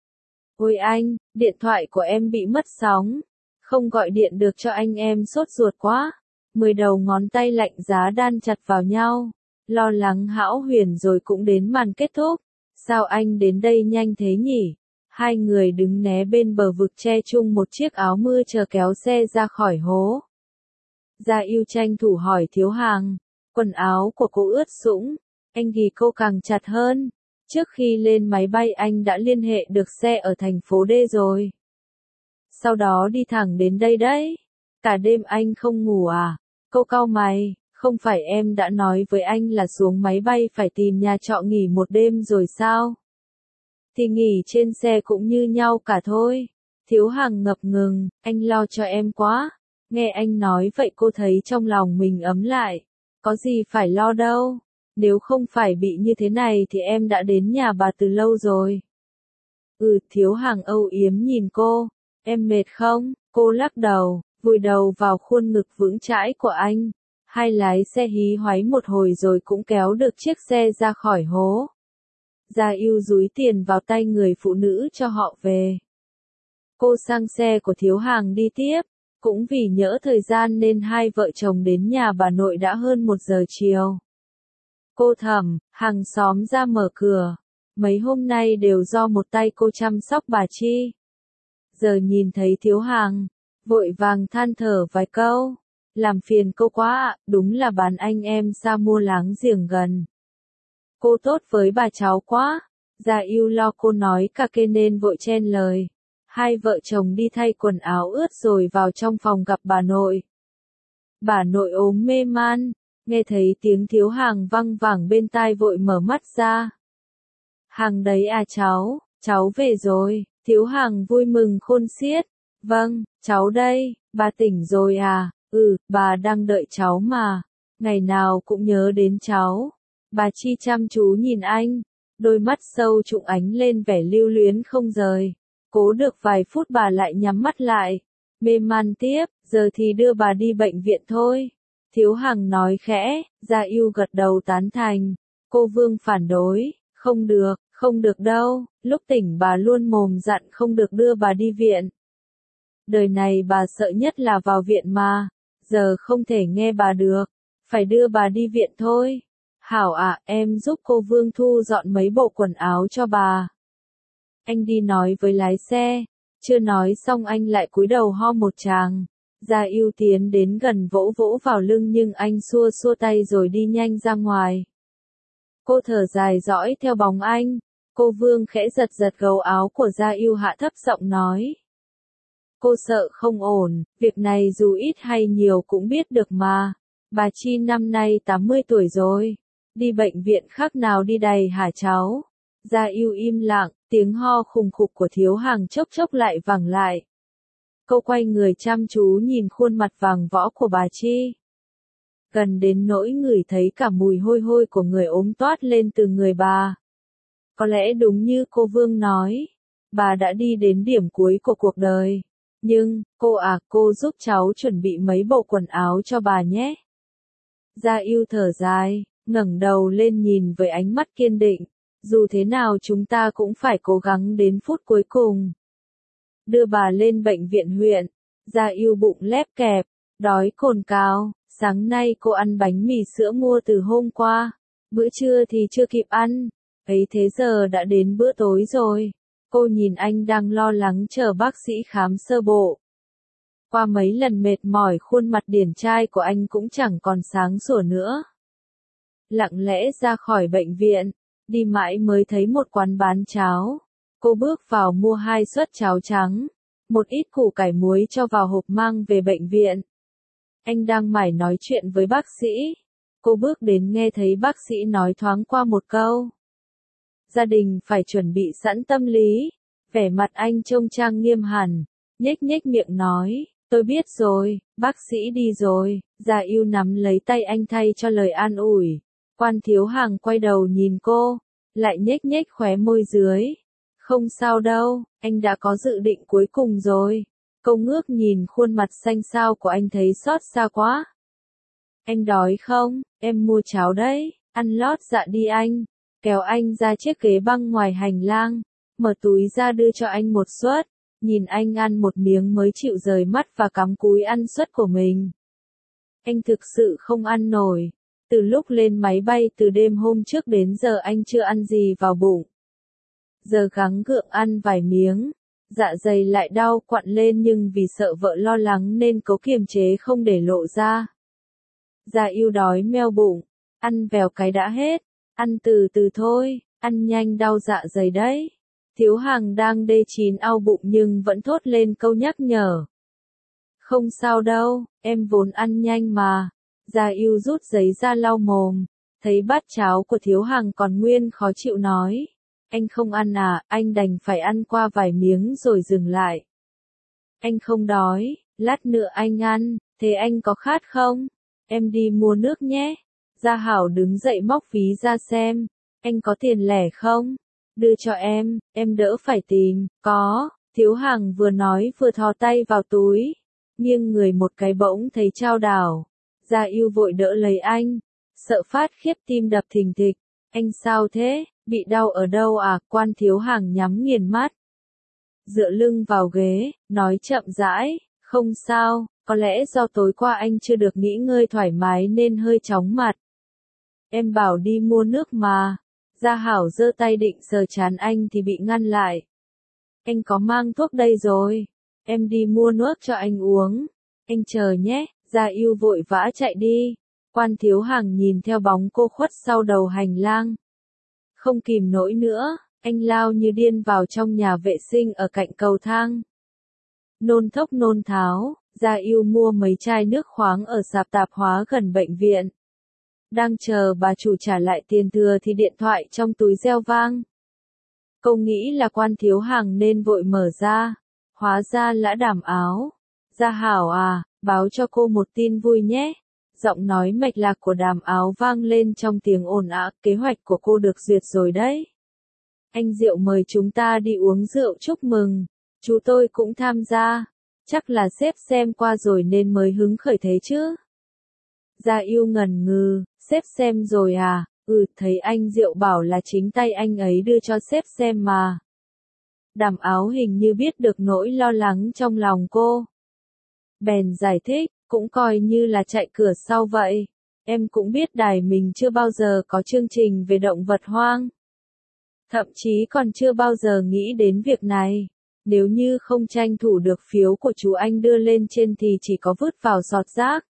Ôi anh, điện thoại của em bị mất sóng. Không gọi điện được cho anh em sốt ruột quá. Mười đầu ngón tay lạnh giá đan chặt vào nhau. Lo lắng hão huyền rồi cũng đến màn kết thúc. Sao anh đến đây nhanh thế nhỉ? Hai người đứng né bên bờ vực che chung một chiếc áo mưa chờ kéo xe ra khỏi hố. Gia Yêu tranh thủ hỏi Thiếu Hàng. Quần áo của cô ướt sũng. Anh ghì cô càng chặt hơn. Trước khi lên máy bay anh đã liên hệ được xe ở thành phố D rồi. Sau đó đi thẳng đến đây đấy. Cả đêm anh không ngủ à? Cô cau mày. Không phải em đã nói với anh là xuống máy bay phải tìm nhà trọ nghỉ một đêm rồi sao? Thì nghỉ trên xe cũng như nhau cả thôi. Thiếu Hàng ngập ngừng, anh lo cho em quá. Nghe anh nói vậy cô thấy trong lòng mình ấm lại. Có gì phải lo đâu. Nếu không phải bị như thế này thì em đã đến nhà bà từ lâu rồi. Ừ, Thiếu Hàng âu yếm nhìn cô. Em mệt không? Cô lắc đầu, vùi đầu vào khuôn ngực vững chãi của anh. Hai lái xe hí hoáy một hồi rồi cũng kéo được chiếc xe ra khỏi hố. Gia Yêu dúi tiền vào tay người phụ nữ cho họ về. Cô sang xe của Thiếu Hàng đi tiếp. Cũng vì nhỡ thời gian nên hai vợ chồng đến nhà bà nội đã hơn một giờ chiều. Cô Thẩm, hàng xóm ra mở cửa. Mấy hôm nay đều do một tay cô chăm sóc bà Chi. Giờ nhìn thấy Thiếu Hàng, vội vàng than thở vài câu. Làm phiền cô quá ạ, đúng là bán anh em xa mua láng giềng gần. Cô tốt với bà cháu quá. Gia Yêu lo cô nói cả kê nên vội chen lời. Hai vợ chồng đi thay quần áo ướt rồi vào trong phòng gặp bà nội. Bà nội ốm mê man, nghe thấy tiếng Thiếu Hàng văng vẳng bên tai vội mở mắt ra. Hàng đấy à cháu, cháu về rồi, Thiếu Hàng vui mừng khôn xiết. Vâng, cháu đây, bà tỉnh rồi à, ừ, bà đang đợi cháu mà, ngày nào cũng nhớ đến cháu. Bà Chi chăm chú nhìn anh, đôi mắt sâu trụng ánh lên vẻ lưu luyến không rời. Cố được vài phút bà lại nhắm mắt lại, mê man tiếp, giờ thì đưa bà đi bệnh viện thôi. Thiếu Hằng nói khẽ, Gia Yêu gật đầu tán thành. Cô Vương phản đối, không được, không được đâu, lúc tỉnh bà luôn mồm dặn không được đưa bà đi viện. Đời này bà sợ nhất là vào viện mà, giờ không thể nghe bà được, phải đưa bà đi viện thôi. Hảo ạ, em giúp cô Vương thu dọn mấy bộ quần áo cho bà. Anh đi nói với lái xe, chưa nói xong anh lại cúi đầu ho một tràng. Gia Yêu tiến đến gần vỗ vỗ vào lưng nhưng anh xua xua tay rồi đi nhanh ra ngoài. Cô thở dài dõi theo bóng anh, cô Vương khẽ giật giật gấu áo của Gia Yêu hạ thấp giọng nói. Cô sợ không ổn, việc này dù ít hay nhiều cũng biết được mà. Bà Chi năm nay tám mươi tuổi rồi, đi bệnh viện khác nào đi đầy hả cháu? Gia Yêu im lặng, tiếng ho khùng khục của Thiếu Hàng chốc chốc lại vẳng lại. Cô quay người chăm chú nhìn khuôn mặt vàng võ của bà Chi. Gần đến nỗi ngửi thấy cả mùi hôi hôi của người ốm toát lên từ người bà. Có lẽ đúng như cô Vương nói, bà đã đi đến điểm cuối của cuộc đời. Nhưng, cô à, cô giúp cháu chuẩn bị mấy bộ quần áo cho bà nhé. Gia Yêu thở dài, ngẩng đầu lên nhìn với ánh mắt kiên định. Dù thế nào chúng ta cũng phải cố gắng đến phút cuối cùng. Đưa bà lên bệnh viện huyện. Gia Yêu bụng lép kẹp, đói cồn cào. Sáng nay cô ăn bánh mì sữa mua từ hôm qua. Bữa trưa thì chưa kịp ăn. Ấy thế giờ đã đến bữa tối rồi. Cô nhìn anh đang lo lắng chờ bác sĩ khám sơ bộ. Qua mấy lần mệt mỏi khuôn mặt điển trai của anh cũng chẳng còn sáng sủa nữa. Lặng lẽ ra khỏi bệnh viện, đi mãi mới thấy một quán bán cháo. Cô bước vào mua hai suất cháo trắng, một ít củ cải muối cho vào hộp mang về bệnh viện. Anh đang mải nói chuyện với bác sĩ. Cô bước đến nghe thấy bác sĩ nói thoáng qua một câu. Gia đình phải chuẩn bị sẵn tâm lý. Vẻ mặt anh trông trang nghiêm hẳn, nhếch nhếch miệng nói, tôi biết rồi, bác sĩ đi rồi. Gia Yêu nắm lấy tay anh thay cho lời an ủi. Quan Thiếu Hàng quay đầu nhìn cô, lại nhếch nhếch khóe môi dưới. Không sao đâu, anh đã có dự định cuối cùng rồi. Cô ngước nhìn khuôn mặt xanh xao của anh thấy xót xa quá. Anh đói không? Em mua cháo đấy, ăn lót dạ đi anh. Kéo anh ra chiếc ghế băng ngoài hành lang, mở túi ra đưa cho anh một suất. Nhìn anh ăn một miếng mới chịu rời mắt và cắm cúi ăn suất của mình. Anh thực sự không ăn nổi. Từ lúc lên máy bay từ đêm hôm trước đến giờ anh chưa ăn gì vào bụng. Giờ gắng gượng ăn vài miếng, dạ dày lại đau quặn lên nhưng vì sợ vợ lo lắng nên cố kiềm chế không để lộ ra. Gia Yêu đói meo bụng, ăn vèo cái đã hết, ăn từ từ thôi, ăn nhanh đau dạ dày đấy. Thiếu Hàng đang đê chín ao bụng nhưng vẫn thốt lên câu nhắc nhở. Không sao đâu, em vốn ăn nhanh mà. Gia Yêu rút giấy ra lau mồm, thấy bát cháo của Thiếu Hàng còn nguyên khó chịu nói. Anh không ăn à, anh đành phải ăn qua vài miếng rồi dừng lại. Anh không đói, lát nữa anh ăn, thế anh có khát không? Em đi mua nước nhé. Gia Hảo đứng dậy móc ví ra xem, anh có tiền lẻ không? Đưa cho em, em đỡ phải tìm, có. Thiếu Hàng vừa nói vừa thò tay vào túi, nghiêng người một cái bỗng thấy chao đảo. Gia Yêu vội đỡ lấy anh, sợ phát khiếp tim đập thình thịch. Anh sao thế, bị đau ở đâu à? Quan Thiếu Hàng nhắm nghiền mắt, dựa lưng vào ghế, nói chậm rãi, không sao, có lẽ do tối qua anh chưa được nghỉ ngơi thoải mái nên hơi chóng mặt. Em bảo đi mua nước mà. Gia Hảo giơ tay định sờ trán anh thì bị ngăn lại. Anh có mang thuốc đây rồi, em đi mua nước cho anh uống. Anh chờ nhé. Gia Yêu vội vã chạy đi. Quan Thiếu Hàng nhìn theo bóng cô khuất sau đầu hành lang. Không kìm nổi nữa, Anh lao như điên vào trong nhà vệ sinh ở cạnh cầu thang. Nôn thốc nôn tháo, Gia Yêu mua mấy chai nước khoáng ở sạp tạp hóa gần bệnh viện. Đang chờ bà chủ trả lại tiền thừa thì điện thoại trong túi reo vang. Cô nghĩ là Quan Thiếu Hàng nên vội mở ra. Hóa ra là Đàm Áo. Gia Hảo à, báo cho cô một tin vui nhé. Giọng nói mạch lạc của Đàm Áo vang lên trong tiếng ồn ào, kế hoạch của cô được duyệt rồi đấy. Anh Diệu mời chúng ta đi uống rượu chúc mừng. Chú tôi cũng tham gia. Chắc là sếp xem qua rồi nên mới hứng khởi thế chứ. Gia Yêu ngần ngừ, sếp xem rồi à, ừ thấy anh Diệu bảo là chính tay anh ấy đưa cho sếp xem mà. Đàm Áo hình như biết được nỗi lo lắng trong lòng cô. Bèn giải thích, cũng coi như là chạy cửa sau vậy. Em cũng biết đài mình chưa bao giờ có chương trình về động vật hoang. Thậm chí còn chưa bao giờ nghĩ đến việc này. Nếu như không tranh thủ được phiếu của chú anh đưa lên trên thì chỉ có vứt vào sọt rác.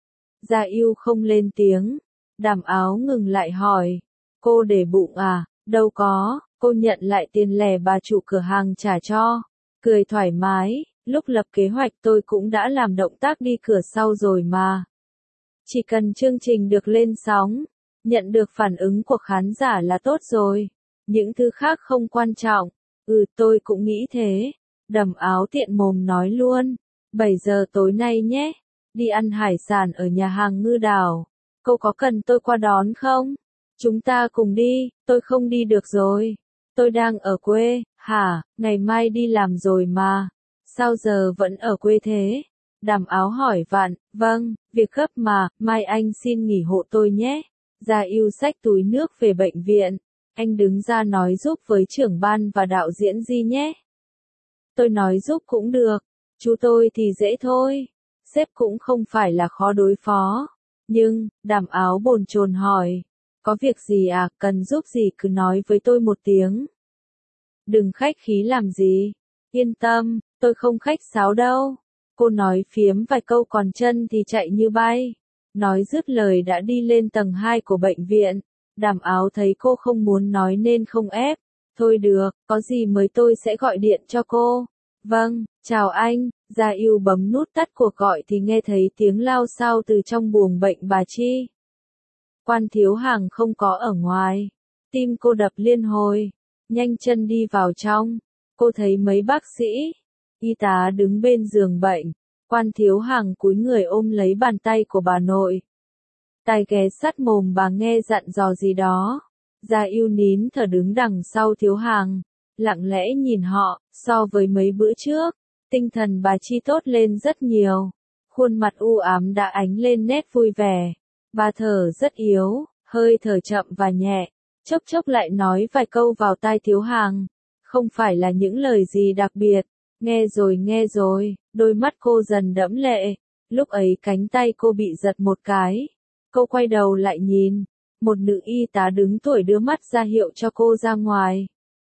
Gia Yêu không lên tiếng. Đàm Áo ngừng lại hỏi. Cô để bụng à? Đâu có, cô nhận lại tiền lẻ bà chủ cửa hàng trả cho. Cười thoải mái, lúc lập kế hoạch tôi cũng đã làm động tác đi cửa sau rồi mà. Chỉ cần chương trình được lên sóng, nhận được phản ứng của khán giả là tốt rồi. Những thứ khác không quan trọng. Ừ tôi cũng nghĩ thế. Đàm Áo tiện mồm nói luôn. bảy giờ tối nay nhé. Đi ăn hải sản ở nhà hàng Ngư Đảo. Cô có cần tôi qua đón không? Chúng ta cùng đi, tôi không đi được rồi. Tôi đang ở quê, hả, ngày mai đi làm rồi mà. Sao giờ vẫn ở quê thế? Đàm Áo hỏi vặn, vâng, việc gấp mà, mai anh xin nghỉ hộ tôi nhé. Gia Yêu xách túi nước về bệnh viện. Anh đứng ra nói giúp với trưởng ban và đạo diễn Di nhé. Tôi nói giúp cũng được, chú tôi thì dễ thôi. Sếp cũng không phải là khó đối phó. Nhưng, Đàm Áo bồn chồn hỏi. Có việc gì à, cần giúp gì cứ nói với tôi một tiếng. Đừng khách khí làm gì. Yên tâm, tôi không khách sáo đâu. Cô nói phiếm vài câu còn chân thì chạy như bay. Nói dứt lời đã đi lên tầng hai của bệnh viện. Đàm Áo thấy cô không muốn nói nên không ép. Thôi được, có gì mới tôi sẽ gọi điện cho cô. Vâng, chào anh. Gia Yêu bấm nút tắt cuộc gọi thì nghe thấy tiếng lao xao từ trong buồng bệnh bà Chi. Quan Thiếu Hàng không có ở ngoài. Tim cô đập liên hồi. Nhanh chân đi vào trong. Cô thấy mấy bác sĩ, y tá đứng bên giường bệnh. Quan Thiếu Hàng cúi người ôm lấy bàn tay của bà nội. Tai ghé sát mồm bà nghe dặn dò gì đó. Gia Yêu nín thở đứng đằng sau Thiếu Hàng. Lặng lẽ nhìn họ, so với mấy bữa trước. Tinh thần bà Chi tốt lên rất nhiều. Khuôn mặt u ám đã ánh lên nét vui vẻ. Bà thở rất yếu, hơi thở chậm và nhẹ. Chốc chốc lại nói vài câu vào tai Thiếu Hàng. Không phải là những lời gì đặc biệt. Nghe rồi nghe rồi, đôi mắt cô dần đẫm lệ. Lúc ấy cánh tay cô bị giật một cái. Cô quay đầu lại nhìn. Một nữ y tá đứng tuổi đưa mắt ra hiệu cho cô ra ngoài.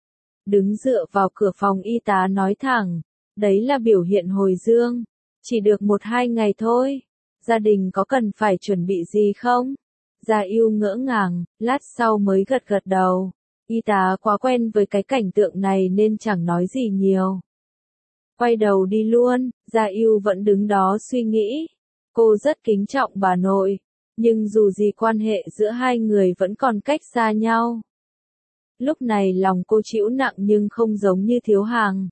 Đứng dựa vào cửa phòng y tá nói thẳng. Đấy là biểu hiện hồi dương. Chỉ được một hai ngày thôi. Gia đình có cần phải chuẩn bị gì không? Gia Yêu ngỡ ngàng, lát sau mới gật gật đầu. Y tá quá quen với cái cảnh tượng này nên chẳng nói gì nhiều. Quay đầu đi luôn, Gia Yêu vẫn đứng đó suy nghĩ. Cô rất kính trọng bà nội. Nhưng dù gì quan hệ giữa hai người vẫn còn cách xa nhau. Lúc này lòng cô chịu nặng nhưng không giống như Thiếu Hàng.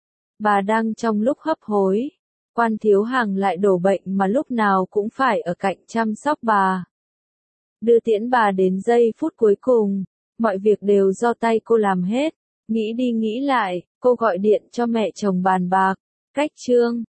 Bà đang trong lúc hấp hối. Quan Thiếu Hàng lại đổ bệnh mà lúc nào cũng phải ở cạnh chăm sóc bà. Đưa tiễn bà đến giây phút cuối cùng. Mọi việc đều do tay cô làm hết. Nghĩ đi nghĩ lại, cô gọi điện cho mẹ chồng bàn bạc. Cách chương